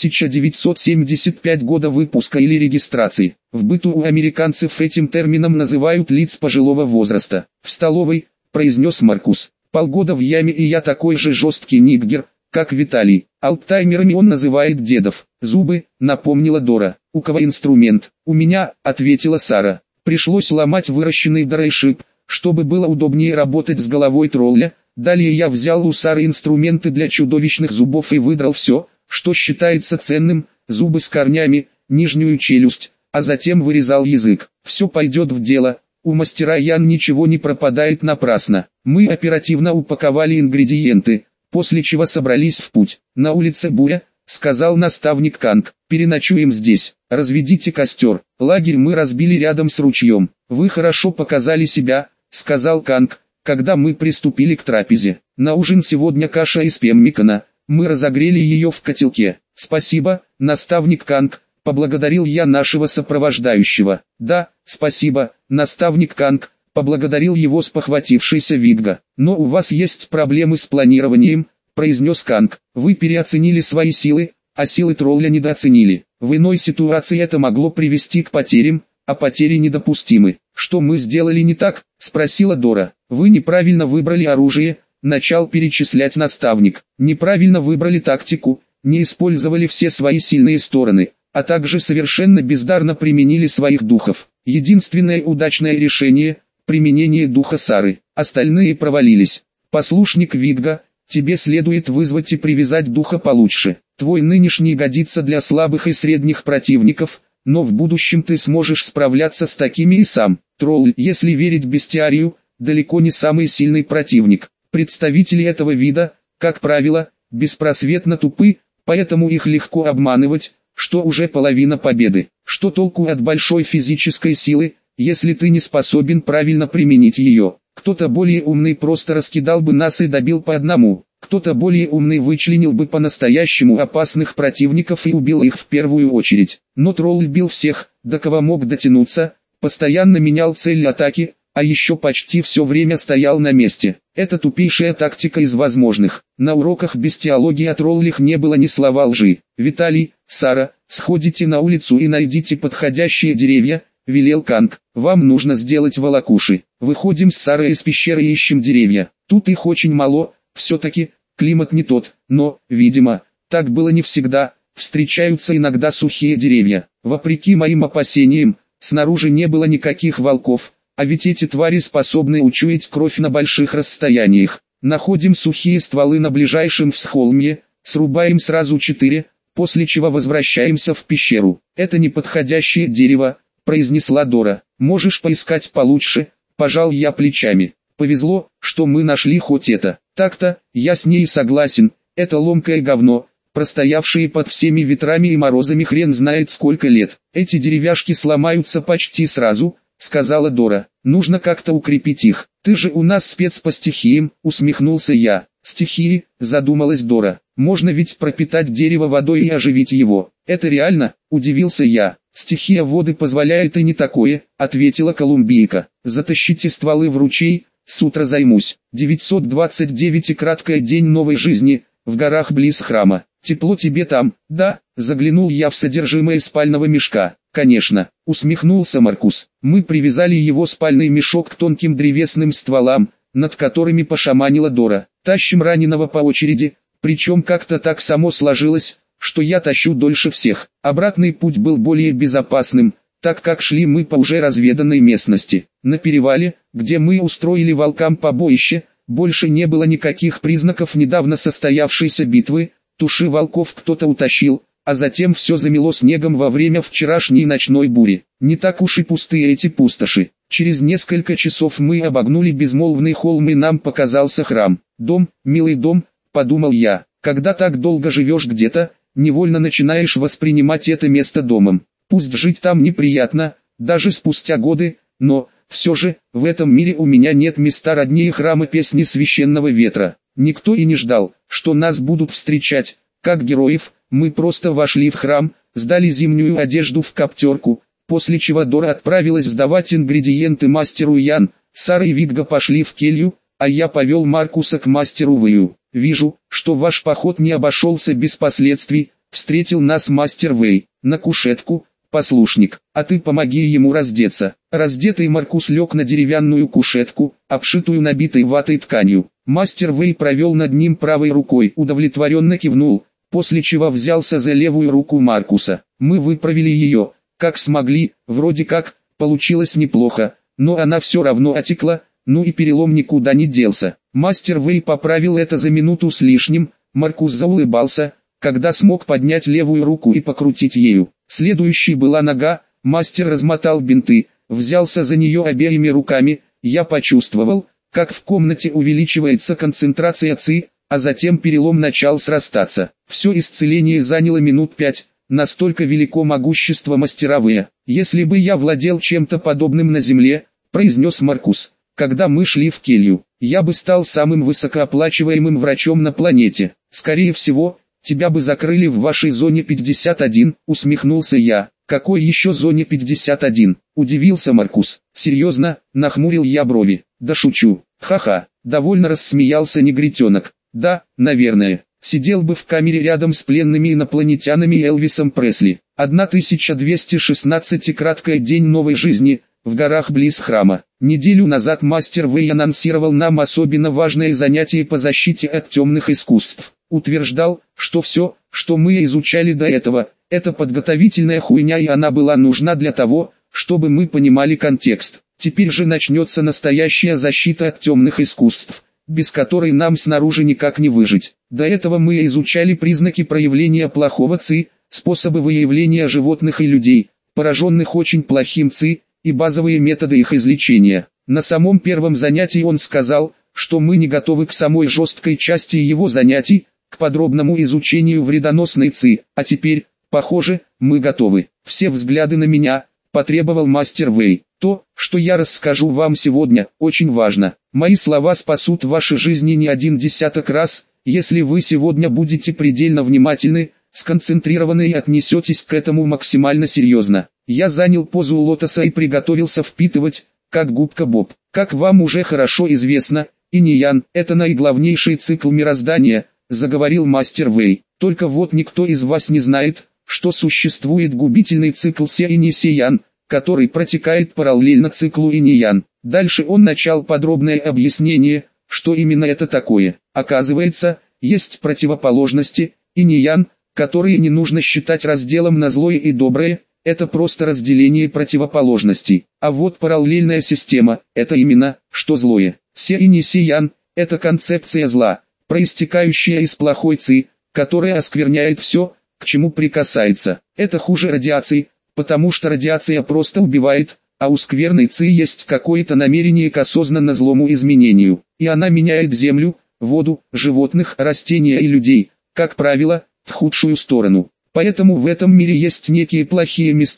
1975 года выпуска или регистрации. В быту у американцев этим термином называют лиц пожилого возраста. «В столовой», — произнес Маркус. «Полгода в яме и я такой же жесткий ниггер, как Виталий. Алтаймерами он называет дедов». «Зубы», — напомнила Дора. «У кого инструмент?» «У меня», — ответила Сара. Пришлось ломать выращенный Дорой шип, чтобы было удобнее работать с головой тролля. Далее я взял у Сары инструменты для чудовищных зубов и выдрал все, что считается ценным, зубы с корнями, нижнюю челюсть, а затем вырезал язык. Все пойдет в дело, у мастера Ян ничего не пропадает напрасно. Мы оперативно упаковали ингредиенты, после чего собрались в путь. «На улице буря», — сказал наставник Канг. «Переночуем здесь, разведите костер». Лагерь мы разбили рядом с ручьем. «Вы хорошо показали себя», — сказал Канг, когда мы приступили к трапезе. «На ужин сегодня каша из пеммикана, мы разогрели ее в котелке». «Спасибо, наставник Канг», — поблагодарил я нашего сопровождающего. «Да, спасибо, наставник Канг», — поблагодарил его спохватившийся Видга. «Но у вас есть проблемы с планированием», — произнес Канг. «Вы переоценили свои силы, а силы тролля недооценили. В иной ситуации это могло привести к потерям, а потери недопустимы». «Что мы сделали не так?» — спросила Дора. «Вы неправильно выбрали оружие», — начал перечислять наставник. «Неправильно выбрали тактику, не использовали все свои сильные стороны, а также совершенно бездарно применили своих духов. Единственное удачное решение — применение духа Сары, остальные провалились. Послушник Видга, тебе следует вызвать и привязать духа получше. Твой нынешний годится для слабых и средних противников, но в будущем ты сможешь справляться с такими и сам. Тролль, если верить бестиарию, далеко не самый сильный противник. Представители этого вида, как правило, беспросветно тупы, поэтому их легко обманывать, что уже половина победы. Что толку от большой физической силы, если ты не способен правильно применить ее? Кто-то более умный просто раскидал бы нас и добил по одному. Кто-то более умный вычленил бы по-настоящему опасных противников и убил их в первую очередь. Но тролль бил всех, до кого мог дотянуться, постоянно менял цель атаки, а еще почти все время стоял на месте. Это тупейшая тактика из возможных. На уроках бестиологии о троллях не было ни слова лжи. «Виталий, Сара, сходите на улицу и найдите подходящие деревья», — велел Канг. «Вам нужно сделать волокуши. Выходим с Сарой из пещеры и ищем деревья. Тут их очень мало, все-таки климат не тот, но, видимо, так было не всегда, встречаются иногда сухие деревья. Вопреки моим опасениям, снаружи не было никаких волков, а ведь эти твари способны учуять кровь на больших расстояниях. Находим сухие стволы на ближайшем всхолме, срубаем сразу 4, после чего возвращаемся в пещеру. «Это неподходящее дерево», — произнесла Дора. «Можешь поискать получше», — пожал я плечами. «Повезло, что мы нашли хоть это». Так-то, я с ней согласен, это ломкое говно, простоявшие под всеми ветрами и морозами хрен знает сколько лет. Эти деревяшки сломаются почти сразу, сказала Дора. Нужно как-то укрепить их. Ты же у нас спец по стихиям, усмехнулся я. Стихии, задумалась Дора. Можно ведь пропитать дерево водой и оживить его. Это реально? Удивился я. Стихия воды позволяет и не такое, ответила колумбийка. Затащите стволы в ручей, с утра займусь. 929 и краткая день новой жизни, в горах близ храма. Тепло тебе там, да? Заглянул я в содержимое спального мешка. Конечно, усмехнулся Маркус. Мы привязали его спальный мешок к тонким древесным стволам, над которыми пошаманила Дора. Тащим раненого по очереди, причем как-то так само сложилось, что я тащу дольше всех. Обратный путь был более безопасным, так как шли мы по уже разведанной местности. На перевале, где мы устроили волкам побоище, больше не было никаких признаков недавно состоявшейся битвы. Туши волков кто-то утащил, а затем все замело снегом во время вчерашней ночной бури. Не так уж и пустые эти пустоши. Через несколько часов мы обогнули безмолвный холм и нам показался храм. Дом, милый дом, подумал я. Когда так долго живешь где-то, невольно начинаешь воспринимать это место домом. Пусть жить там неприятно, даже спустя годы, но, все же, в этом мире у меня нет места роднее храма песни священного ветра. Никто и не ждал, что нас будут встречать, как героев. Мы просто вошли в храм, сдали зимнюю одежду в коптерку, после чего Дора отправилась сдавать ингредиенты мастеру Ян, Сара и Вигга пошли в келью, а я повел Маркуса к мастеру Вэю. «Вижу, что ваш поход не обошелся без последствий», — встретил нас мастер Вэй. «На кушетку, послушник, а ты помоги ему раздеться». Раздетый Маркус лег на деревянную кушетку, обшитую набитой ватой тканью. Мастер Вэй провел над ним правой рукой, удовлетворенно кивнул, после чего взялся за левую руку Маркуса. Мы выправили ее, как смогли, вроде как, получилось неплохо, но она все равно отекла, ну и перелом никуда не делся. Мастер Вэй поправил это за минуту с лишним. Маркус заулыбался, когда смог поднять левую руку и покрутить ею. Следующей была нога. Мастер размотал бинты, взялся за нее обеими руками. Я почувствовал, как в комнате увеличивается концентрация ЦИ, а затем перелом начал срастаться. Все исцеление заняло минут 5, настолько велико могущество мастера Вэя. «Если бы я владел чем-то подобным на земле», — произнес Маркус, когда мы шли в келью, — «я бы стал самым высокооплачиваемым врачом на планете. Скорее всего, тебя бы закрыли в вашей зоне 51, усмехнулся я. «Какой еще зоне 51?» – удивился Маркус. «Серьезно?» – нахмурил я брови. «Да шучу. Ха-ха», – довольно рассмеялся негритенок. «Да, наверное. Сидел бы в камере рядом с пленными инопланетянами Элвисом Пресли». 1216 краткая день новой жизни, в горах близ храма. Неделю назад мастер Вэй анонсировал нам особенно важное занятие по защите от темных искусств. Утверждал, что все, что мы изучали до этого, это подготовительная хуйня, и она была нужна для того, чтобы мы понимали контекст. Теперь же начнется настоящая защита от темных искусств, без которой нам снаружи никак не выжить. До этого мы изучали признаки проявления плохого ЦИ, способы выявления животных и людей, пораженных очень плохим ЦИ, и базовые методы их излечения. На самом первом занятии он сказал, что мы не готовы к самой жесткой части его занятий, к подробному изучению вредоносной ЦИ, а теперь, похоже, мы готовы. Все взгляды на меня, потребовал мастер Вэй. То, что я расскажу вам сегодня, очень важно. Мои слова спасут ваши жизни не один десяток раз, если вы сегодня будете предельно внимательны, сконцентрированы и отнесетесь к этому максимально серьезно. Я занял позу лотоса и приготовился впитывать, как губка Боб. Как вам уже хорошо известно, инь-ян – это наиглавнейший цикл мироздания, заговорил мастер Вэй. Только вот никто из вас не знает, что существует губительный цикл се-инь-ян, который протекает параллельно циклу инь-ян. Дальше он начал подробное объяснение, что именно это такое. Оказывается, есть противоположности, инь-ян, которые не нужно считать разделом на злое и доброе, это просто разделение противоположностей. А вот параллельная система – это именно, что злое. Се-инь-ян – это концепция зла, проистекающая из плохой ЦИ, которая оскверняет все, к чему прикасается. Это хуже радиации, потому что радиация просто убивает, а у скверной ЦИ есть какое-то намерение к осознанно злому изменению. И она меняет землю, воду, животных, растения и людей, как правило, в худшую сторону. Поэтому в этом мире есть некие плохие места,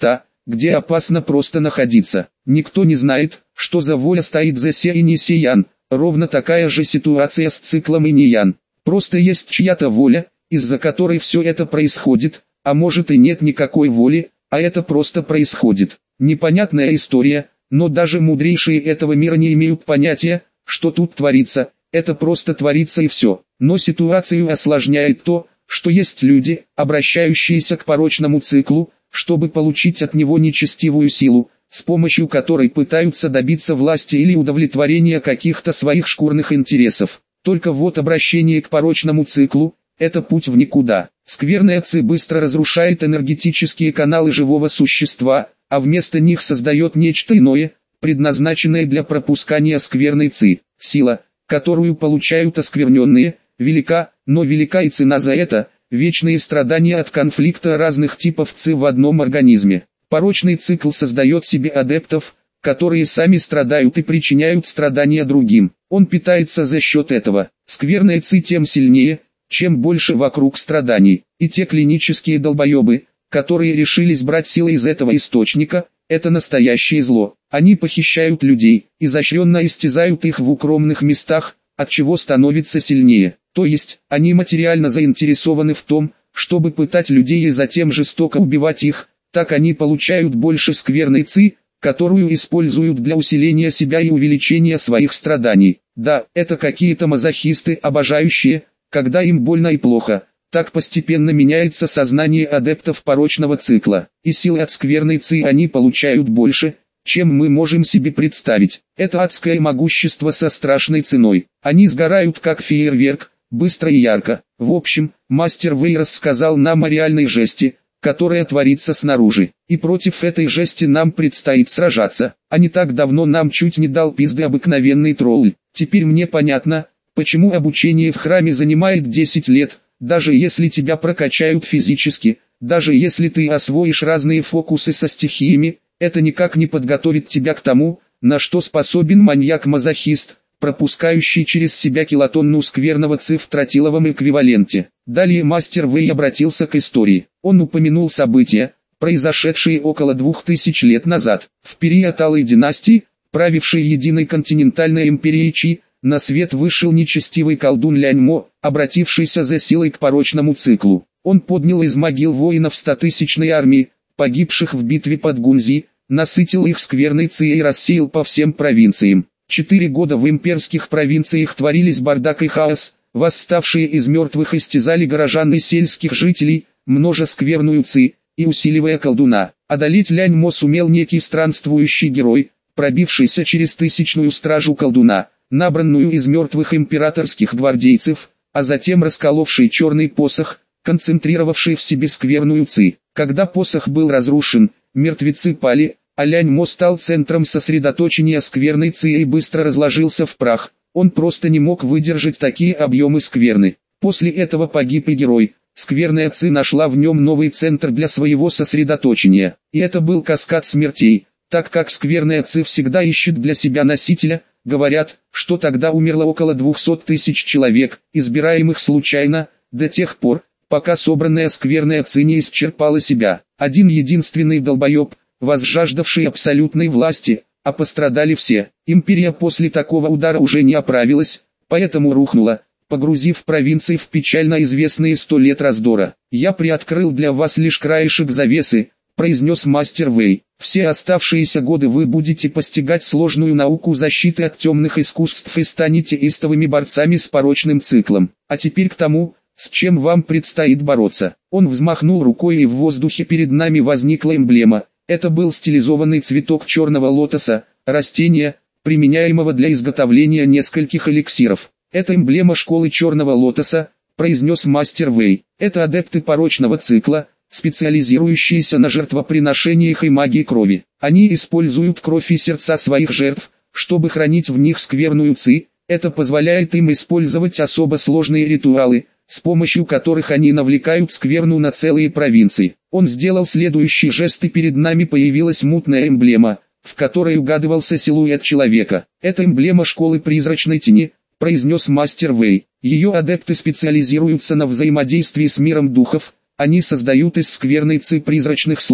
где опасно просто находиться. Никто не знает, что за воля стоит за Се и не Сиян. Ровно такая же ситуация с циклом Инь-Ян. Просто есть чья-то воля, из-за которой все это происходит, а может и нет никакой воли, а это просто происходит. Непонятная история, но даже мудрейшие этого мира не имеют понятия, что тут творится, это просто творится и все. Но ситуацию осложняет то, что есть люди, обращающиеся к порочному циклу, чтобы получить от него нечестивую силу, с помощью которой пытаются добиться власти или удовлетворения каких-то своих шкурных интересов. Только вот обращение к порочному циклу – это путь в никуда. Скверная ци быстро разрушает энергетические каналы живого существа, а вместо них создает нечто иное, предназначенное для пропускания скверной ци. Сила, которую получают оскверненные, велика, но велика и цена за это – вечные страдания от конфликта разных типов ци в одном организме. Порочный цикл создает себе адептов, которые сами страдают и причиняют страдания другим. Он питается за счет этого. Скверная ци тем сильнее, чем больше вокруг страданий. И те клинические долбоебы, которые решились брать силы из этого источника, это настоящее зло. Они похищают людей, изощренно истязают их в укромных местах, от чего становится сильнее. То есть, они материально заинтересованы в том, чтобы пытать людей и затем жестоко убивать их. Так они получают больше скверной ци, которую используют для усиления себя и увеличения своих страданий. Да, это какие-то мазохисты, обожающие, когда им больно и плохо. Так постепенно меняется сознание адептов порочного цикла, и силы от скверной ци они получают больше, чем мы можем себе представить. Это адское могущество со страшной ценой. Они сгорают как фейерверк, быстро и ярко. В общем, мастер Вэй рассказал нам о реальной жести, которая творится снаружи, и против этой жести нам предстоит сражаться, а не так давно нам чуть не дал пизды обыкновенный тролль. Теперь мне понятно, почему обучение в храме занимает 10 лет, даже если тебя прокачают физически, даже если ты освоишь разные фокусы со стихиями, это никак не подготовит тебя к тому, на что способен маньяк-мазохист, пропускающий через себя килотонну скверного ци в тротиловом эквиваленте. Далее мастер Вэй обратился к истории. Он упомянул события, произошедшие около 2000 лет назад. В период Алой династии, правившей единой континентальной империей Чи, на свет вышел нечестивый колдун Ляньмо, обратившийся за силой к порочному циклу. Он поднял из могил воинов 100-тысячной армии, погибших в битве под Гунзи, насытил их скверной ци и рассеял по всем провинциям. 4 года в имперских провинциях творились бардак и хаос, восставшие из мертвых истязали горожан и сельских жителей, множа скверную ци, и усиливая колдуна. Одолеть Ляньмо сумел некий странствующий герой, пробившийся через тысячную стражу колдуна, набранную из мертвых императорских гвардейцев, а затем расколовший черный посох, концентрировавший в себе скверную ци. Когда посох был разрушен, мертвецы пали, а Ляньмо стал центром сосредоточения скверной ци и быстро разложился в прах. Он просто не мог выдержать такие объемы скверны. После этого погиб и герой. Скверная ци нашла в нем новый центр для своего сосредоточения. И это был каскад смертей, так как скверная ци всегда ищет для себя носителя. Говорят, что тогда умерло около 200 тысяч человек, избираемых случайно, до тех пор, пока собранная скверная ци не исчерпала себя. Один единственный долбоеб, возжаждавший абсолютной власти, а пострадали все. Империя после такого удара уже не оправилась, поэтому рухнула, погрузив провинции в печально известные 100 лет раздора. «Я приоткрыл для вас лишь краешек завесы», — произнес мастер Вэй. «Все оставшиеся годы вы будете постигать сложную науку защиты от темных искусств и станете истовыми борцами с порочным циклом. А теперь к тому, с чем вам предстоит бороться». Он взмахнул рукой, и в воздухе перед нами возникла эмблема. Это был стилизованный цветок черного лотоса, растения, применяемого для изготовления нескольких эликсиров. «Это эмблема школы черного лотоса», — произнес мастер Вэй. «Это адепты порочного цикла, специализирующиеся на жертвоприношениях и магии крови. Они используют кровь и сердца своих жертв, чтобы хранить в них скверную ци. Это позволяет им использовать особо сложные ритуалы, с помощью которых они навлекают скверну на целые провинции». Он сделал следующий жест, и перед нами появилась мутная эмблема, в которой угадывался силуэт человека. «Это эмблема школы призрачной тени», — произнес мастер Вэй. «Ее адепты специализируются на взаимодействии с миром духов. Они создают из скверной ци призрачных слуг,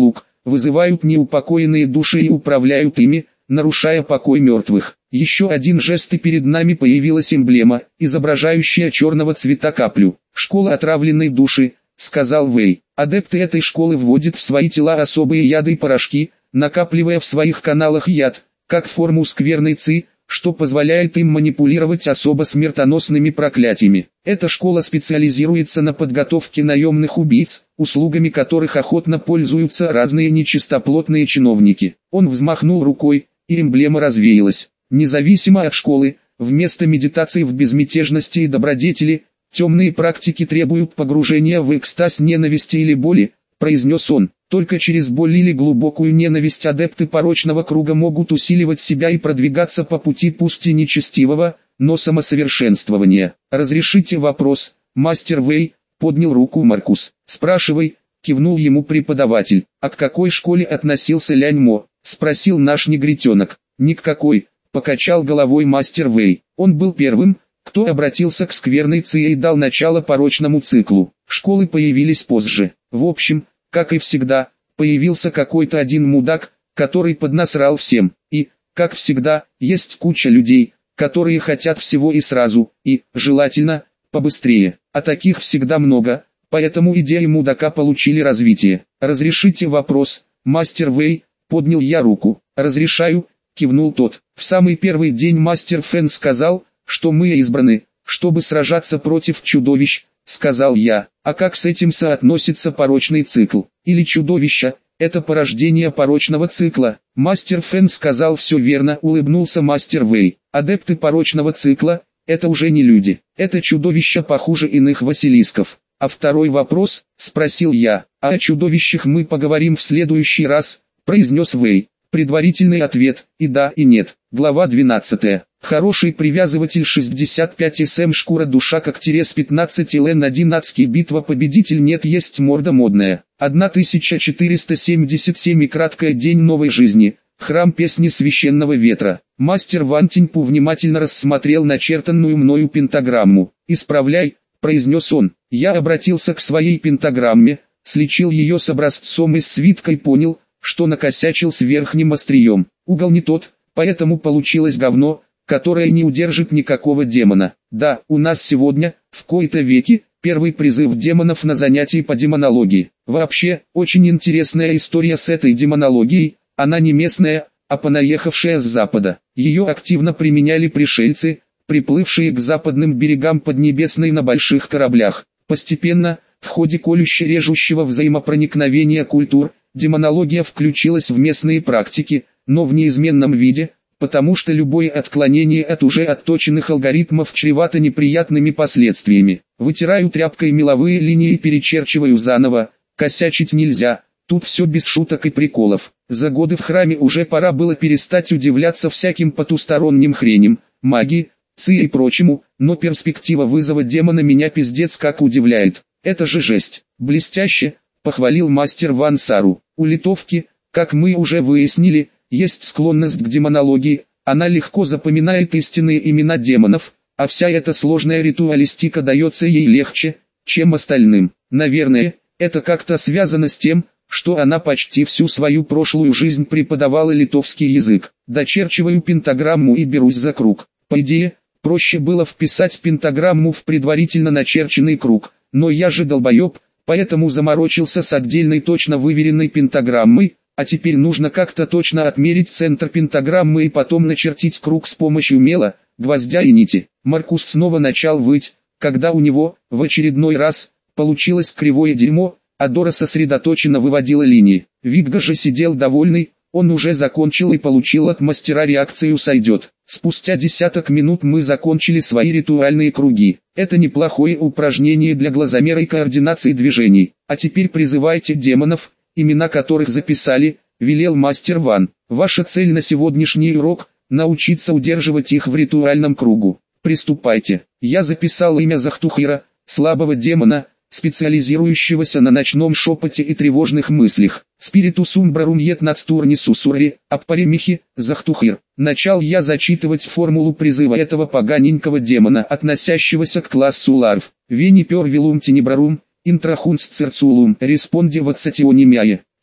вызывают неупокоенные души и управляют ими, нарушая покой мертвых. Еще один жест, и перед нами появилась эмблема, изображающая черного цвета каплю. «Школа отравленной души», — сказал Вэй. «Адепты этой школы вводят в свои тела особые яды и порошки, накапливая в своих каналах яд, как форму скверной ци, что позволяет им манипулировать особо смертоносными проклятиями. Эта школа специализируется на подготовке наемных убийц, услугами которых охотно пользуются разные нечистоплотные чиновники». Он взмахнул рукой, и эмблема развеялась. Независимо от школы, вместо медитации в безмятежности и добродетели, темные практики требуют погружения в экстаз ненависти или боли, произнес он. Только через боль или глубокую ненависть адепты порочного круга могут усиливать себя и продвигаться по пути пусть и нечестивого, но самосовершенствования. «Разрешите вопрос, мастер Вэй?» — поднял руку Маркус. «Спрашивай», — кивнул ему преподаватель. «А к какой школе относился Лянь Мо?» — спросил наш негритенок. «Ни к какой», — покачал головой мастер Вэй. «Он был первым, кто обратился к скверной ци и дал начало порочному циклу. Школы появились позже. В общем, как и всегда, появился какой-то один мудак, который поднасрал всем. И, как всегда, есть куча людей, которые хотят всего и сразу, и, желательно, побыстрее. А таких всегда много, поэтому идеи мудака получили развитие. «Разрешите вопрос, мастер Вэй?» — поднял я руку. «Разрешаю», — кивнул тот. «В самый первый день мастер Фэн сказал, что мы избраны, чтобы сражаться против чудовищ», — сказал я. «А как с этим соотносится порочный цикл? Или чудовища — это порождение порочного цикла?» Мастер Фэн сказал все верно, улыбнулся мастер Вэй. «Адепты порочного цикла — это уже не люди, это чудовища похуже иных василисков». «А второй вопрос?» — спросил я. «А о чудовищах мы поговорим в следующий раз», — произнес Вэй. Предварительный ответ: и да, и нет. Глава 12. Хороший привязыватель 65 СМ шкура душа когтерез 15 ЛН1 адский битва победитель нет есть морда модная. 1477 и краткая день новой жизни. Храм песни священного ветра. Мастер Ван Тиньпу внимательно рассмотрел начертанную мною пентаграмму. «Исправляй», — произнес он. Я обратился к своей пентаграмме, сличил ее с образцом из свитка и понял, что накосячил с верхним острием. Угол не тот, поэтому получилось говно, которое не удержит никакого демона. Да, у нас сегодня, в кои-то веки, первый призыв демонов на занятии по демонологии. Вообще, очень интересная история с этой демонологией, она не местная, а понаехавшая с запада. Ее активно применяли пришельцы, приплывшие к западным берегам Поднебесной на больших кораблях. Постепенно, в ходе колюще-режущего взаимопроникновения культур, демонология включилась в местные практики, но в неизменном виде, потому что любое отклонение от уже отточенных алгоритмов чревато неприятными последствиями. Вытираю тряпкой меловые линии и перечерчиваю заново, косячить нельзя, тут все без шуток и приколов. За годы в храме уже пора было перестать удивляться всяким потусторонним хреням, магии, ци и прочему, но перспектива вызова демона меня пиздец как удивляет. Это же жесть. Блестяще, похвалил мастер Ван Сару. У литовки, как мы уже выяснили, есть склонность к демонологии, она легко запоминает истинные имена демонов, а вся эта сложная ритуалистика дается ей легче, чем остальным. Наверное, это как-то связано с тем, что она почти всю свою прошлую жизнь преподавала литовский язык. Дочерчиваю пентаграмму и берусь за круг. По идее, проще было вписать пентаграмму в предварительно начерченный круг, но я же долбоеб, поэтому заморочился с отдельной точно выверенной пентаграммой, а теперь нужно как-то точно отмерить центр пентаграммы и потом начертить круг с помощью мела, гвоздя и нити. Маркус снова начал выть, когда у него, в очередной раз, получилось кривое дерьмо, а Дора сосредоточенно выводила линии. Вигга же сидел довольный, он уже закончил и получил от мастера реакцию «сойдет». Спустя десяток минут мы закончили свои ритуальные круги. Это неплохое упражнение для глазомера и координации движений. А теперь призывайте демонов, имена которых записали, велел мастер Ван. Ваша цель на сегодняшний урок – научиться удерживать их в ритуальном кругу. Приступайте. Я записал имя Захтухира, слабого демона, специализирующегося на ночном шепоте и тревожных мыслях. Спиритус умбрарум ет нацтурни сусурри, аппаремихи, Захтухир. Начал я зачитывать формулу призыва этого поганенького демона, относящегося к классу ларв. Вени пер вилум тенебрарум, интрахунс церцулум, респонди вацатионимяе.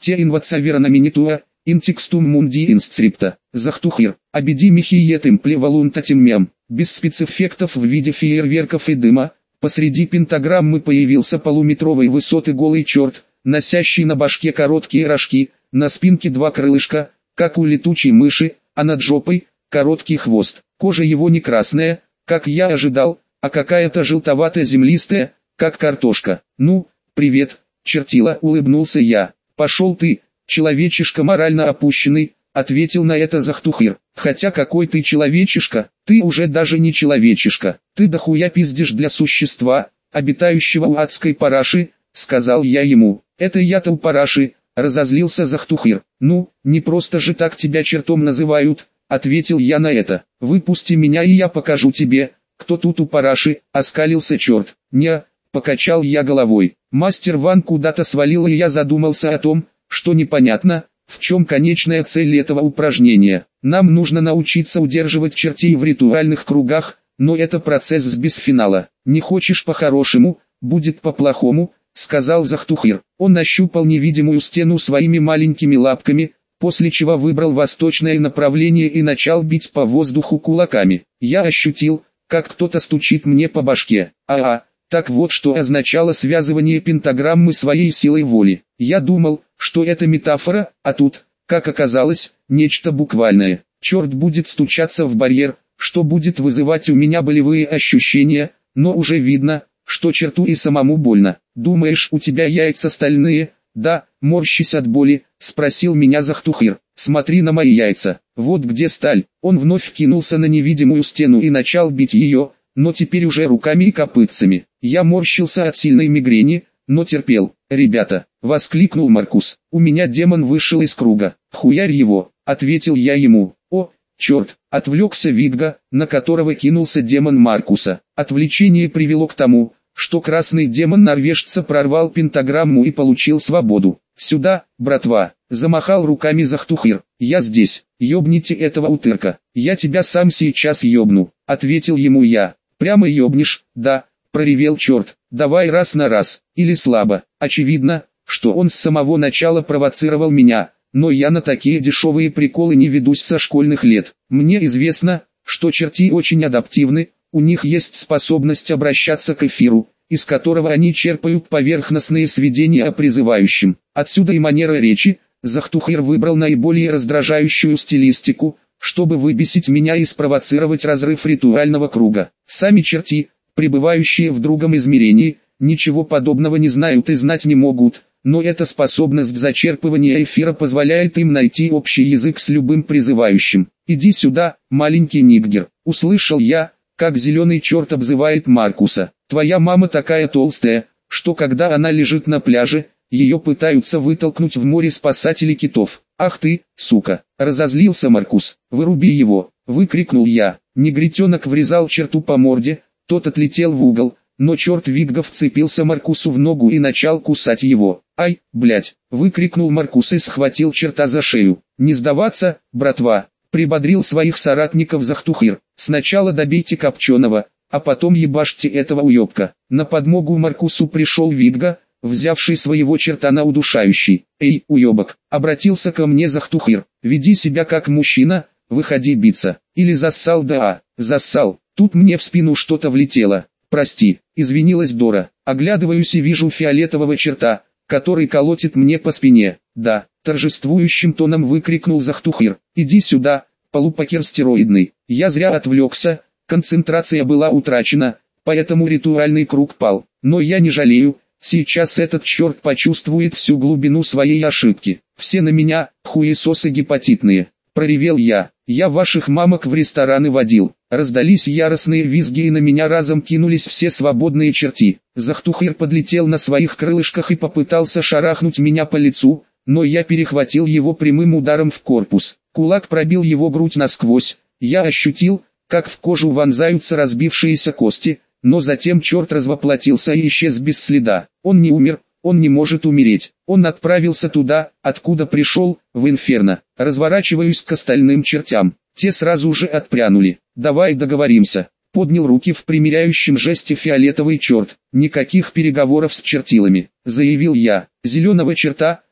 те инвацаверна минитуа, интекстум мунди инсцрипта, захтухир, обиди михиетым плевалунтатим мям, без спецэффектов в виде фейерверков и дыма, посреди пентаграммы появился полуметровой высоты голый черт, носящий на башке короткие рожки, на спинке два крылышка, как у летучей мыши, а над жопой – короткий хвост. Кожа его не красная, как я ожидал, а какая-то желтовато-землистая, как картошка. «Ну, привет, чертила», — улыбнулся я. «Пошел ты, человечишка морально опущенный», — ответил на это Захтухир. «Хотя какой ты человечишка, ты уже даже не человечишка, ты дохуя пиздишь для существа, обитающего у адской параши», — сказал я ему. «Это я-то у параши», — разозлился Захтухир. «Ну, не просто же так тебя чертом называют», — ответил я на это. «Выпусти меня и я покажу тебе, кто тут у параши», — оскалился черт. «Не», — покачал я головой. Мастер Ван куда-то свалил, и я задумался о том, что непонятно, в чем конечная цель этого упражнения. Нам нужно научиться удерживать чертей в ритуальных кругах, но это процесс без финала. «Не хочешь по-хорошему, будет по-плохому», — сказал Захтухир. Он нащупал невидимую стену своими маленькими лапками, после чего выбрал восточное направление и начал бить по воздуху кулаками. Я ощутил, как кто-то стучит мне по башке. Так вот что означало связывание пентаграммы своей силой воли. Я думал, что это метафора, а тут, как оказалось, нечто буквальное. Черт будет стучаться в барьер, что будет вызывать у меня болевые ощущения, но уже видно, что черту и самому больно. «Думаешь, у тебя яйца стальные?» «Да», морщись от боли, спросил меня Захтухир. «Смотри на мои яйца, вот где сталь». Он вновь кинулся на невидимую стену и начал бить ее, но теперь уже руками и копытцами. Я морщился от сильной мигрени, но терпел. «Ребята», — воскликнул Маркус, — «у меня демон вышел из круга». «Хуярь его», — ответил я ему. «О, черт», — отвлекся Видга, на которого кинулся демон Маркуса. Отвлечение привело к тому, что красный демон норвежца прорвал пентаграмму и получил свободу. «Сюда, братва!» — замахал руками Захтухир. «Я здесь, ёбните этого утырка!» «Я тебя сам сейчас ёбну», — ответил ему я. «Прямо ёбнешь?» «Да», — проревел черт. «Давай раз на раз, или слабо». Очевидно, что он с самого начала провоцировал меня, но я на такие дешевые приколы не ведусь со школьных лет. Мне известно, что черти очень адаптивны, у них есть способность обращаться к эфиру, из которого они черпают поверхностные сведения о призывающем. Отсюда и манера речи. Захтухир выбрал наиболее раздражающую стилистику, чтобы выбесить меня и спровоцировать разрыв ритуального круга. Сами черти, пребывающие в другом измерении, ничего подобного не знают и знать не могут, но эта способность зачерпывания эфира позволяет им найти общий язык с любым призывающим. «Иди сюда, маленький ниггер», — услышал я, как зеленый черт обзывает Маркуса. «Твоя мама такая толстая, что когда она лежит на пляже, ее пытаются вытолкнуть в море спасатели китов». «Ах ты, сука!» — разозлился Маркус. «Выруби его!» — выкрикнул я. Негритенок врезал черту по морде, тот отлетел в угол, но черт Видга вцепился Маркусу в ногу и начал кусать его. «Ай, блять!» — выкрикнул Маркус и схватил черта за шею. «Не сдаваться, братва!» — прибодрил своих соратников Захтухир. «Сначала добейте Копченого, а потом ебашьте этого уебка». На подмогу Маркусу пришел Видга, взявший своего черта на удушающий. «Эй, уебок!» — обратился ко мне Захтухир. «Веди себя как мужчина, выходи биться». Или зассал, да, зассал. Тут мне в спину что-то влетело. «Прости», — извинилась Дора. Оглядываюсь и вижу фиолетового черта, который колотит мне по спине. «Да», — торжествующим тоном выкрикнул Захтухир. «Иди сюда, полупокер стероидный». Я зря отвлекся, концентрация была утрачена, поэтому ритуальный круг пал. Но я не жалею, сейчас этот черт почувствует всю глубину своей ошибки. «Все на меня, хуесосы гепатитные», — проревел я. «Я ваших мамок в рестораны водил». Раздались яростные визги и на меня разом кинулись все свободные черти. Захтухир подлетел на своих крылышках и попытался шарахнуть меня по лицу, но я перехватил его прямым ударом в корпус. Кулак пробил его грудь насквозь. Я ощутил, как в кожу вонзаются разбившиеся кости, но затем черт развоплотился и исчез без следа. Он не умер, он не может умереть. Он отправился туда, откуда пришел, в инферно. Разворачиваюсь к остальным чертям. Те сразу же отпрянули. «Давай договоримся», — поднял руки в примиряющем жесте фиолетовый черт. «Никаких переговоров с чертилами», — заявил я. Зеленого черта,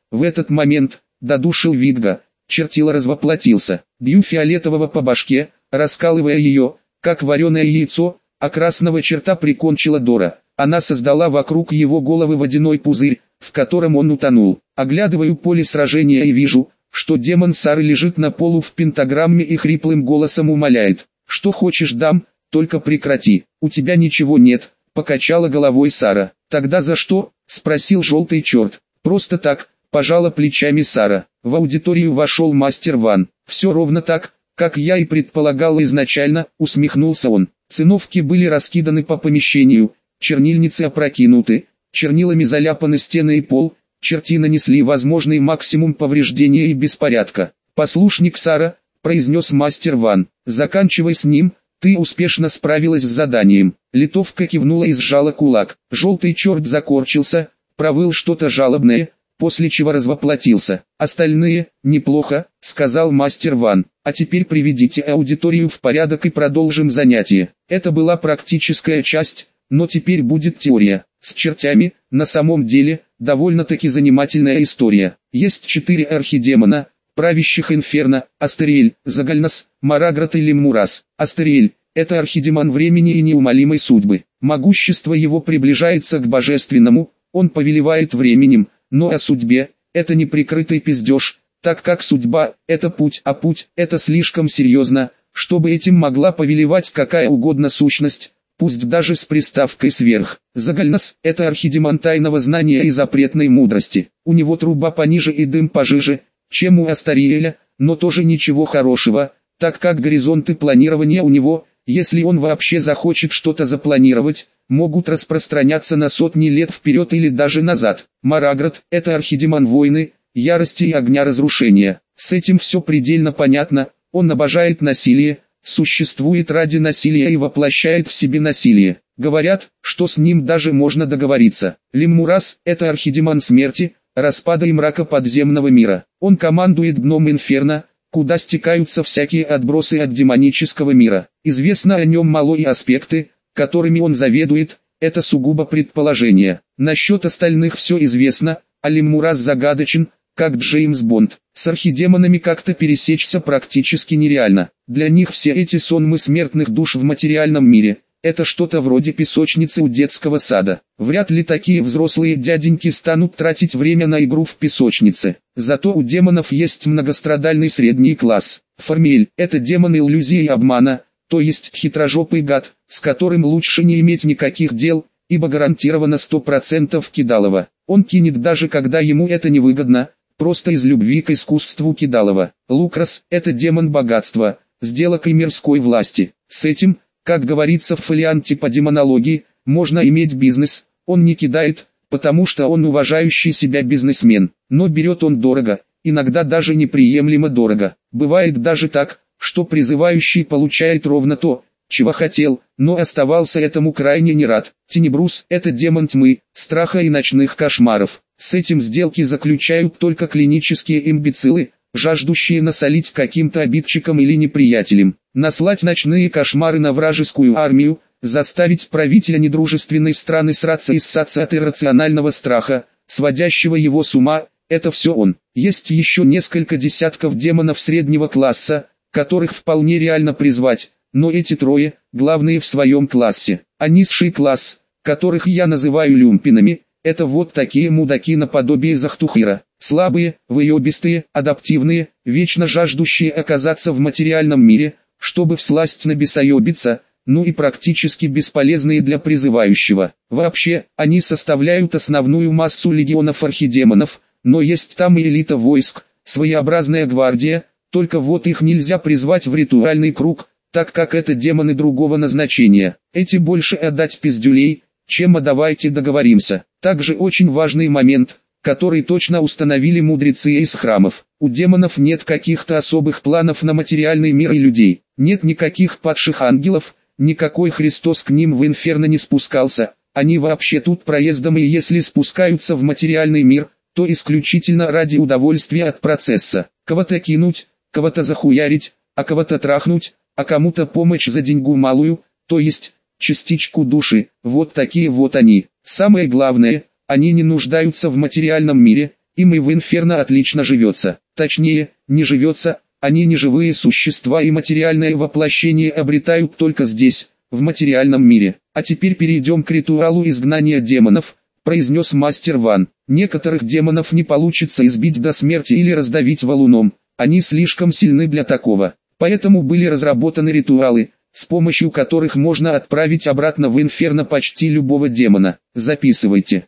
В этот момент, додушил Видга, чертила развоплотился, бью фиолетового по башке, раскалывая ее, как вареное яйцо, а красного черта прикончила Дора. Она создала вокруг его головы водяной пузырь, в котором он утонул. Оглядываю поле сражения и вижу, что демон Сары лежит на полу в пентаграмме и хриплым голосом умоляет: «Что хочешь дам, только прекрати, у тебя ничего нет», — покачала головой Сара. «Тогда за что?» — спросил желтый черт. «Просто так», — пожала плечами Сара. В аудиторию вошел мастер Ван. «Все ровно так, как я и предполагал изначально», — усмехнулся он. Циновки были раскиданы по помещению, чернильницы опрокинуты, чернилами заляпаны стены и пол, черти нанесли возможный максимум повреждения и беспорядка. «Послушник Сара», — произнес мастер Ван, — «заканчивай с ним, ты успешно справилась с заданием». Литовка кивнула и сжала кулак. Желтый черт закорчился, провыл что-то жалобное, после чего развоплотился. «Остальные, неплохо», — сказал мастер Ван. «А теперь приведите аудиторию в порядок и продолжим занятие». Это была практическая часть, но теперь будет теория. С чертями, на самом деле, довольно-таки занимательная история. Есть 4 архидемона, правящих Инферно: Астериэль, Загальнос, Марагрот и Леммурас. Астериэль — это архидемон времени и неумолимой судьбы. Могущество его приближается к божественному, он повелевает временем, но о судьбе — это неприкрытый пиздеж, так как судьба — это путь, а путь — это слишком серьезно, чтобы этим могла повелевать какая угодно сущность, пусть даже с приставкой «сверх». Загальнос — это архидемон тайного знания и запретной мудрости. У него труба пониже и дым пожиже, чем у Астариэля, но тоже ничего хорошего, так как горизонты планирования у него, если он вообще захочет что-то запланировать, могут распространяться на сотни лет вперед или даже назад. Марагрот — это архидемон войны, ярости и огня разрушения. С этим все предельно понятно, он обожает насилие, существует ради насилия и воплощает в себе насилие. Говорят, что с ним даже можно договориться. Леммурас — это архидемон смерти, распада и мрака подземного мира. Он командует дном Инферно, куда стекаются всякие отбросы от демонического мира. Известно о нем мало, и аспекты, которыми он заведует, это сугубо предположение. Насчет остальных все известно, а Леммурас загадочен, как Джеймс Бонд. С архидемонами как-то пересечься практически нереально. Для них все эти сонмы смертных душ в материальном мире — это что-то вроде песочницы у детского сада. Вряд ли такие взрослые дяденьки станут тратить время на игру в песочнице. Зато у демонов есть многострадальный средний класс. Формель — это демон иллюзии и обмана, то есть хитрожопый гад, с которым лучше не иметь никаких дел, ибо гарантированно 100% кидалово. Он кинет даже когда ему это невыгодно, просто из любви к искусству кидалова. Лукрас — это демон богатства, сделок и мирской власти. С этим, как говорится в фолианте по демонологии, можно иметь бизнес. Он не кидает, потому что он уважающий себя бизнесмен, но берет он дорого, иногда даже неприемлемо дорого. Бывает даже так, что призывающий получает ровно то, чего хотел, но оставался этому крайне не рад. Тенебрус — это демон тьмы, страха и ночных кошмаров. С этим сделки заключают только клинические имбецилы, жаждущие насолить каким-то обидчикам или неприятелям, наслать ночные кошмары на вражескую армию, заставить правителя недружественной страны сраться и ссаться от иррационального страха, сводящего его с ума. Это все он. Есть еще несколько десятков демонов среднего класса, которых вполне реально призвать, но эти трое – главные в своем классе. А низший класс, которых я называю люмпинами, это вот такие мудаки наподобие Захтухира. Слабые, выебистые, адаптивные, вечно жаждущие оказаться в материальном мире, чтобы всласть набесоебиться, ну и практически бесполезные для призывающего. Вообще, они составляют основную массу легионов архидемонов, но есть там и элита войск, своеобразная гвардия, только вот их нельзя призвать в ритуальный круг, так как это демоны другого назначения. Эти больше отдать пиздюлей, чем «а давайте договоримся». Также очень важный момент, который точно установили мудрецы из храмов. У демонов нет каких-то особых планов на материальный мир и людей. Нет никаких падших ангелов, никакой Христос к ним в инферно не спускался. Они вообще тут проездом, и если спускаются в материальный мир, то исключительно ради удовольствия от процесса. Кого-то кинуть, кого-то захуярить, а кого-то трахнуть, а кому-то помочь за деньгу малую, то есть частичку души. Вот такие вот они. Самое главное, они не нуждаются в материальном мире, Им и в Инферно отлично живется. Точнее, не живется, они не живые существа и материальное воплощение обретают только здесь, в материальном мире. А теперь перейдем к ритуалу изгнания демонов, произнес мастер Ван. Некоторых демонов не получится избить до смерти или раздавить валуном, они слишком сильны для такого. Поэтому были разработаны ритуалы, с помощью которых можно отправить обратно в Инферно почти любого демона. Записывайте.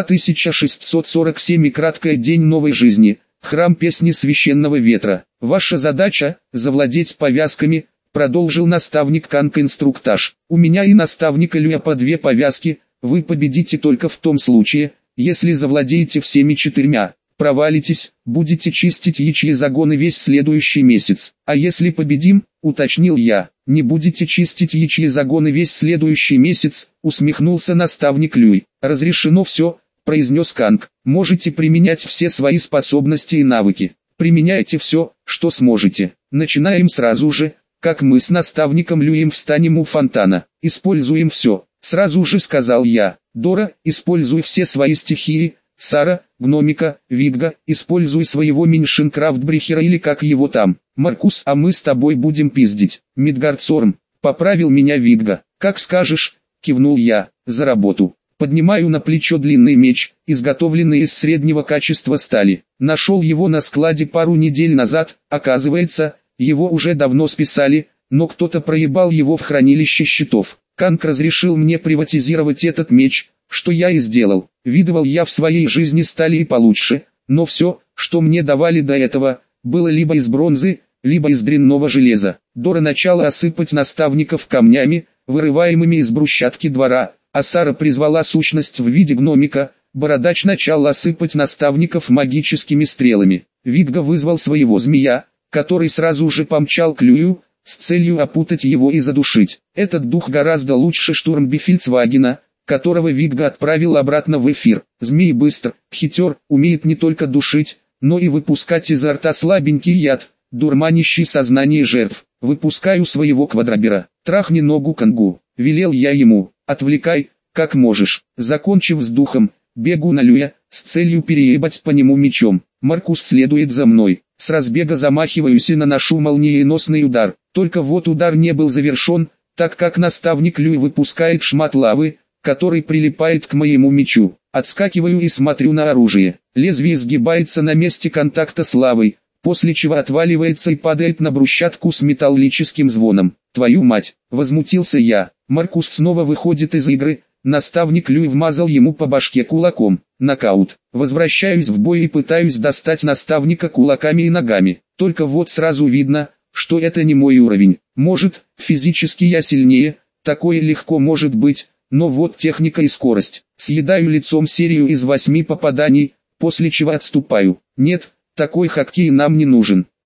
1647 и краткое день новой жизни. Храм песни священного ветра. Ваша задача – завладеть повязками, продолжил наставник Канг инструктаж. У меня и наставника Люя по 2 повязки, вы победите только в том случае, если завладеете всеми 4. Провалитесь, будете чистить ячьи загоны весь следующий месяц. А если победим, уточнил я, не будете чистить ячьи загоны весь следующий месяц, усмехнулся наставник Люй. Разрешено все, произнес Канг. Можете применять все свои способности и навыки. Применяйте все, что сможете. Начинаем сразу же, как мы с наставником Люем встанем у фонтана. Используем все, сразу же сказал я. Дора, используй все свои стихии. Сара, гномика, Видга, используй своего Миншинкрафтбрехера или как его там. Маркус, а мы с тобой будем пиздить. Мидгардсорм, поправил меня Видга. Как скажешь, кивнул я, за работу. Поднимаю на плечо длинный меч, изготовленный из среднего качества стали. Нашел его на складе пару недель назад, оказывается, его уже давно списали, но кто-то проебал его в хранилище щитов. Канг разрешил мне приватизировать этот меч, что я и сделал. Видывал я в своей жизни стали и получше, но все, что мне давали до этого, было либо из бронзы, либо из дрянного железа. Дора начала осыпать наставников камнями, вырываемыми из брусчатки двора, а Сара призвала сущность в виде гномика, Бородач начал осыпать наставников магическими стрелами. Видга вызвал своего змея, который сразу же помчал к Люю, с целью опутать его и задушить. Этот дух гораздо лучше Штурмбифельцвагена, которого Видга отправил обратно в эфир. Змей быстр, хитер, умеет не только душить, но и выпускать изо рта слабенький яд, дурманящий сознание жертв. Выпускаю своего квадробера. Трахни ногу Кангу, велел я ему, отвлекай, как можешь. Закончив с духом, бегу на Люя, с целью переебать по нему мечом. Маркус следует за мной. С разбега замахиваюсь и наношу молниеносный удар. Только вот удар не был завершен, так как наставник Люй выпускает шмат лавы, который прилипает к моему мечу. Отскакиваю и смотрю на оружие. Лезвие сгибается на месте контакта с лавой, после чего отваливается и падает на брусчатку с металлическим звоном. «Твою мать!» – возмутился я. Маркус снова выходит из игры, наставник Люй вмазал ему по башке кулаком. Нокаут. Возвращаюсь в бой и пытаюсь достать наставника кулаками и ногами. Только вот сразу видно, что это не мой уровень. Может, физически я сильнее, такое легко может быть. Но вот техника и скорость. Съедаю лицом серию из 8 попаданий, после чего отступаю. Нет, такой хоккей нам не нужен.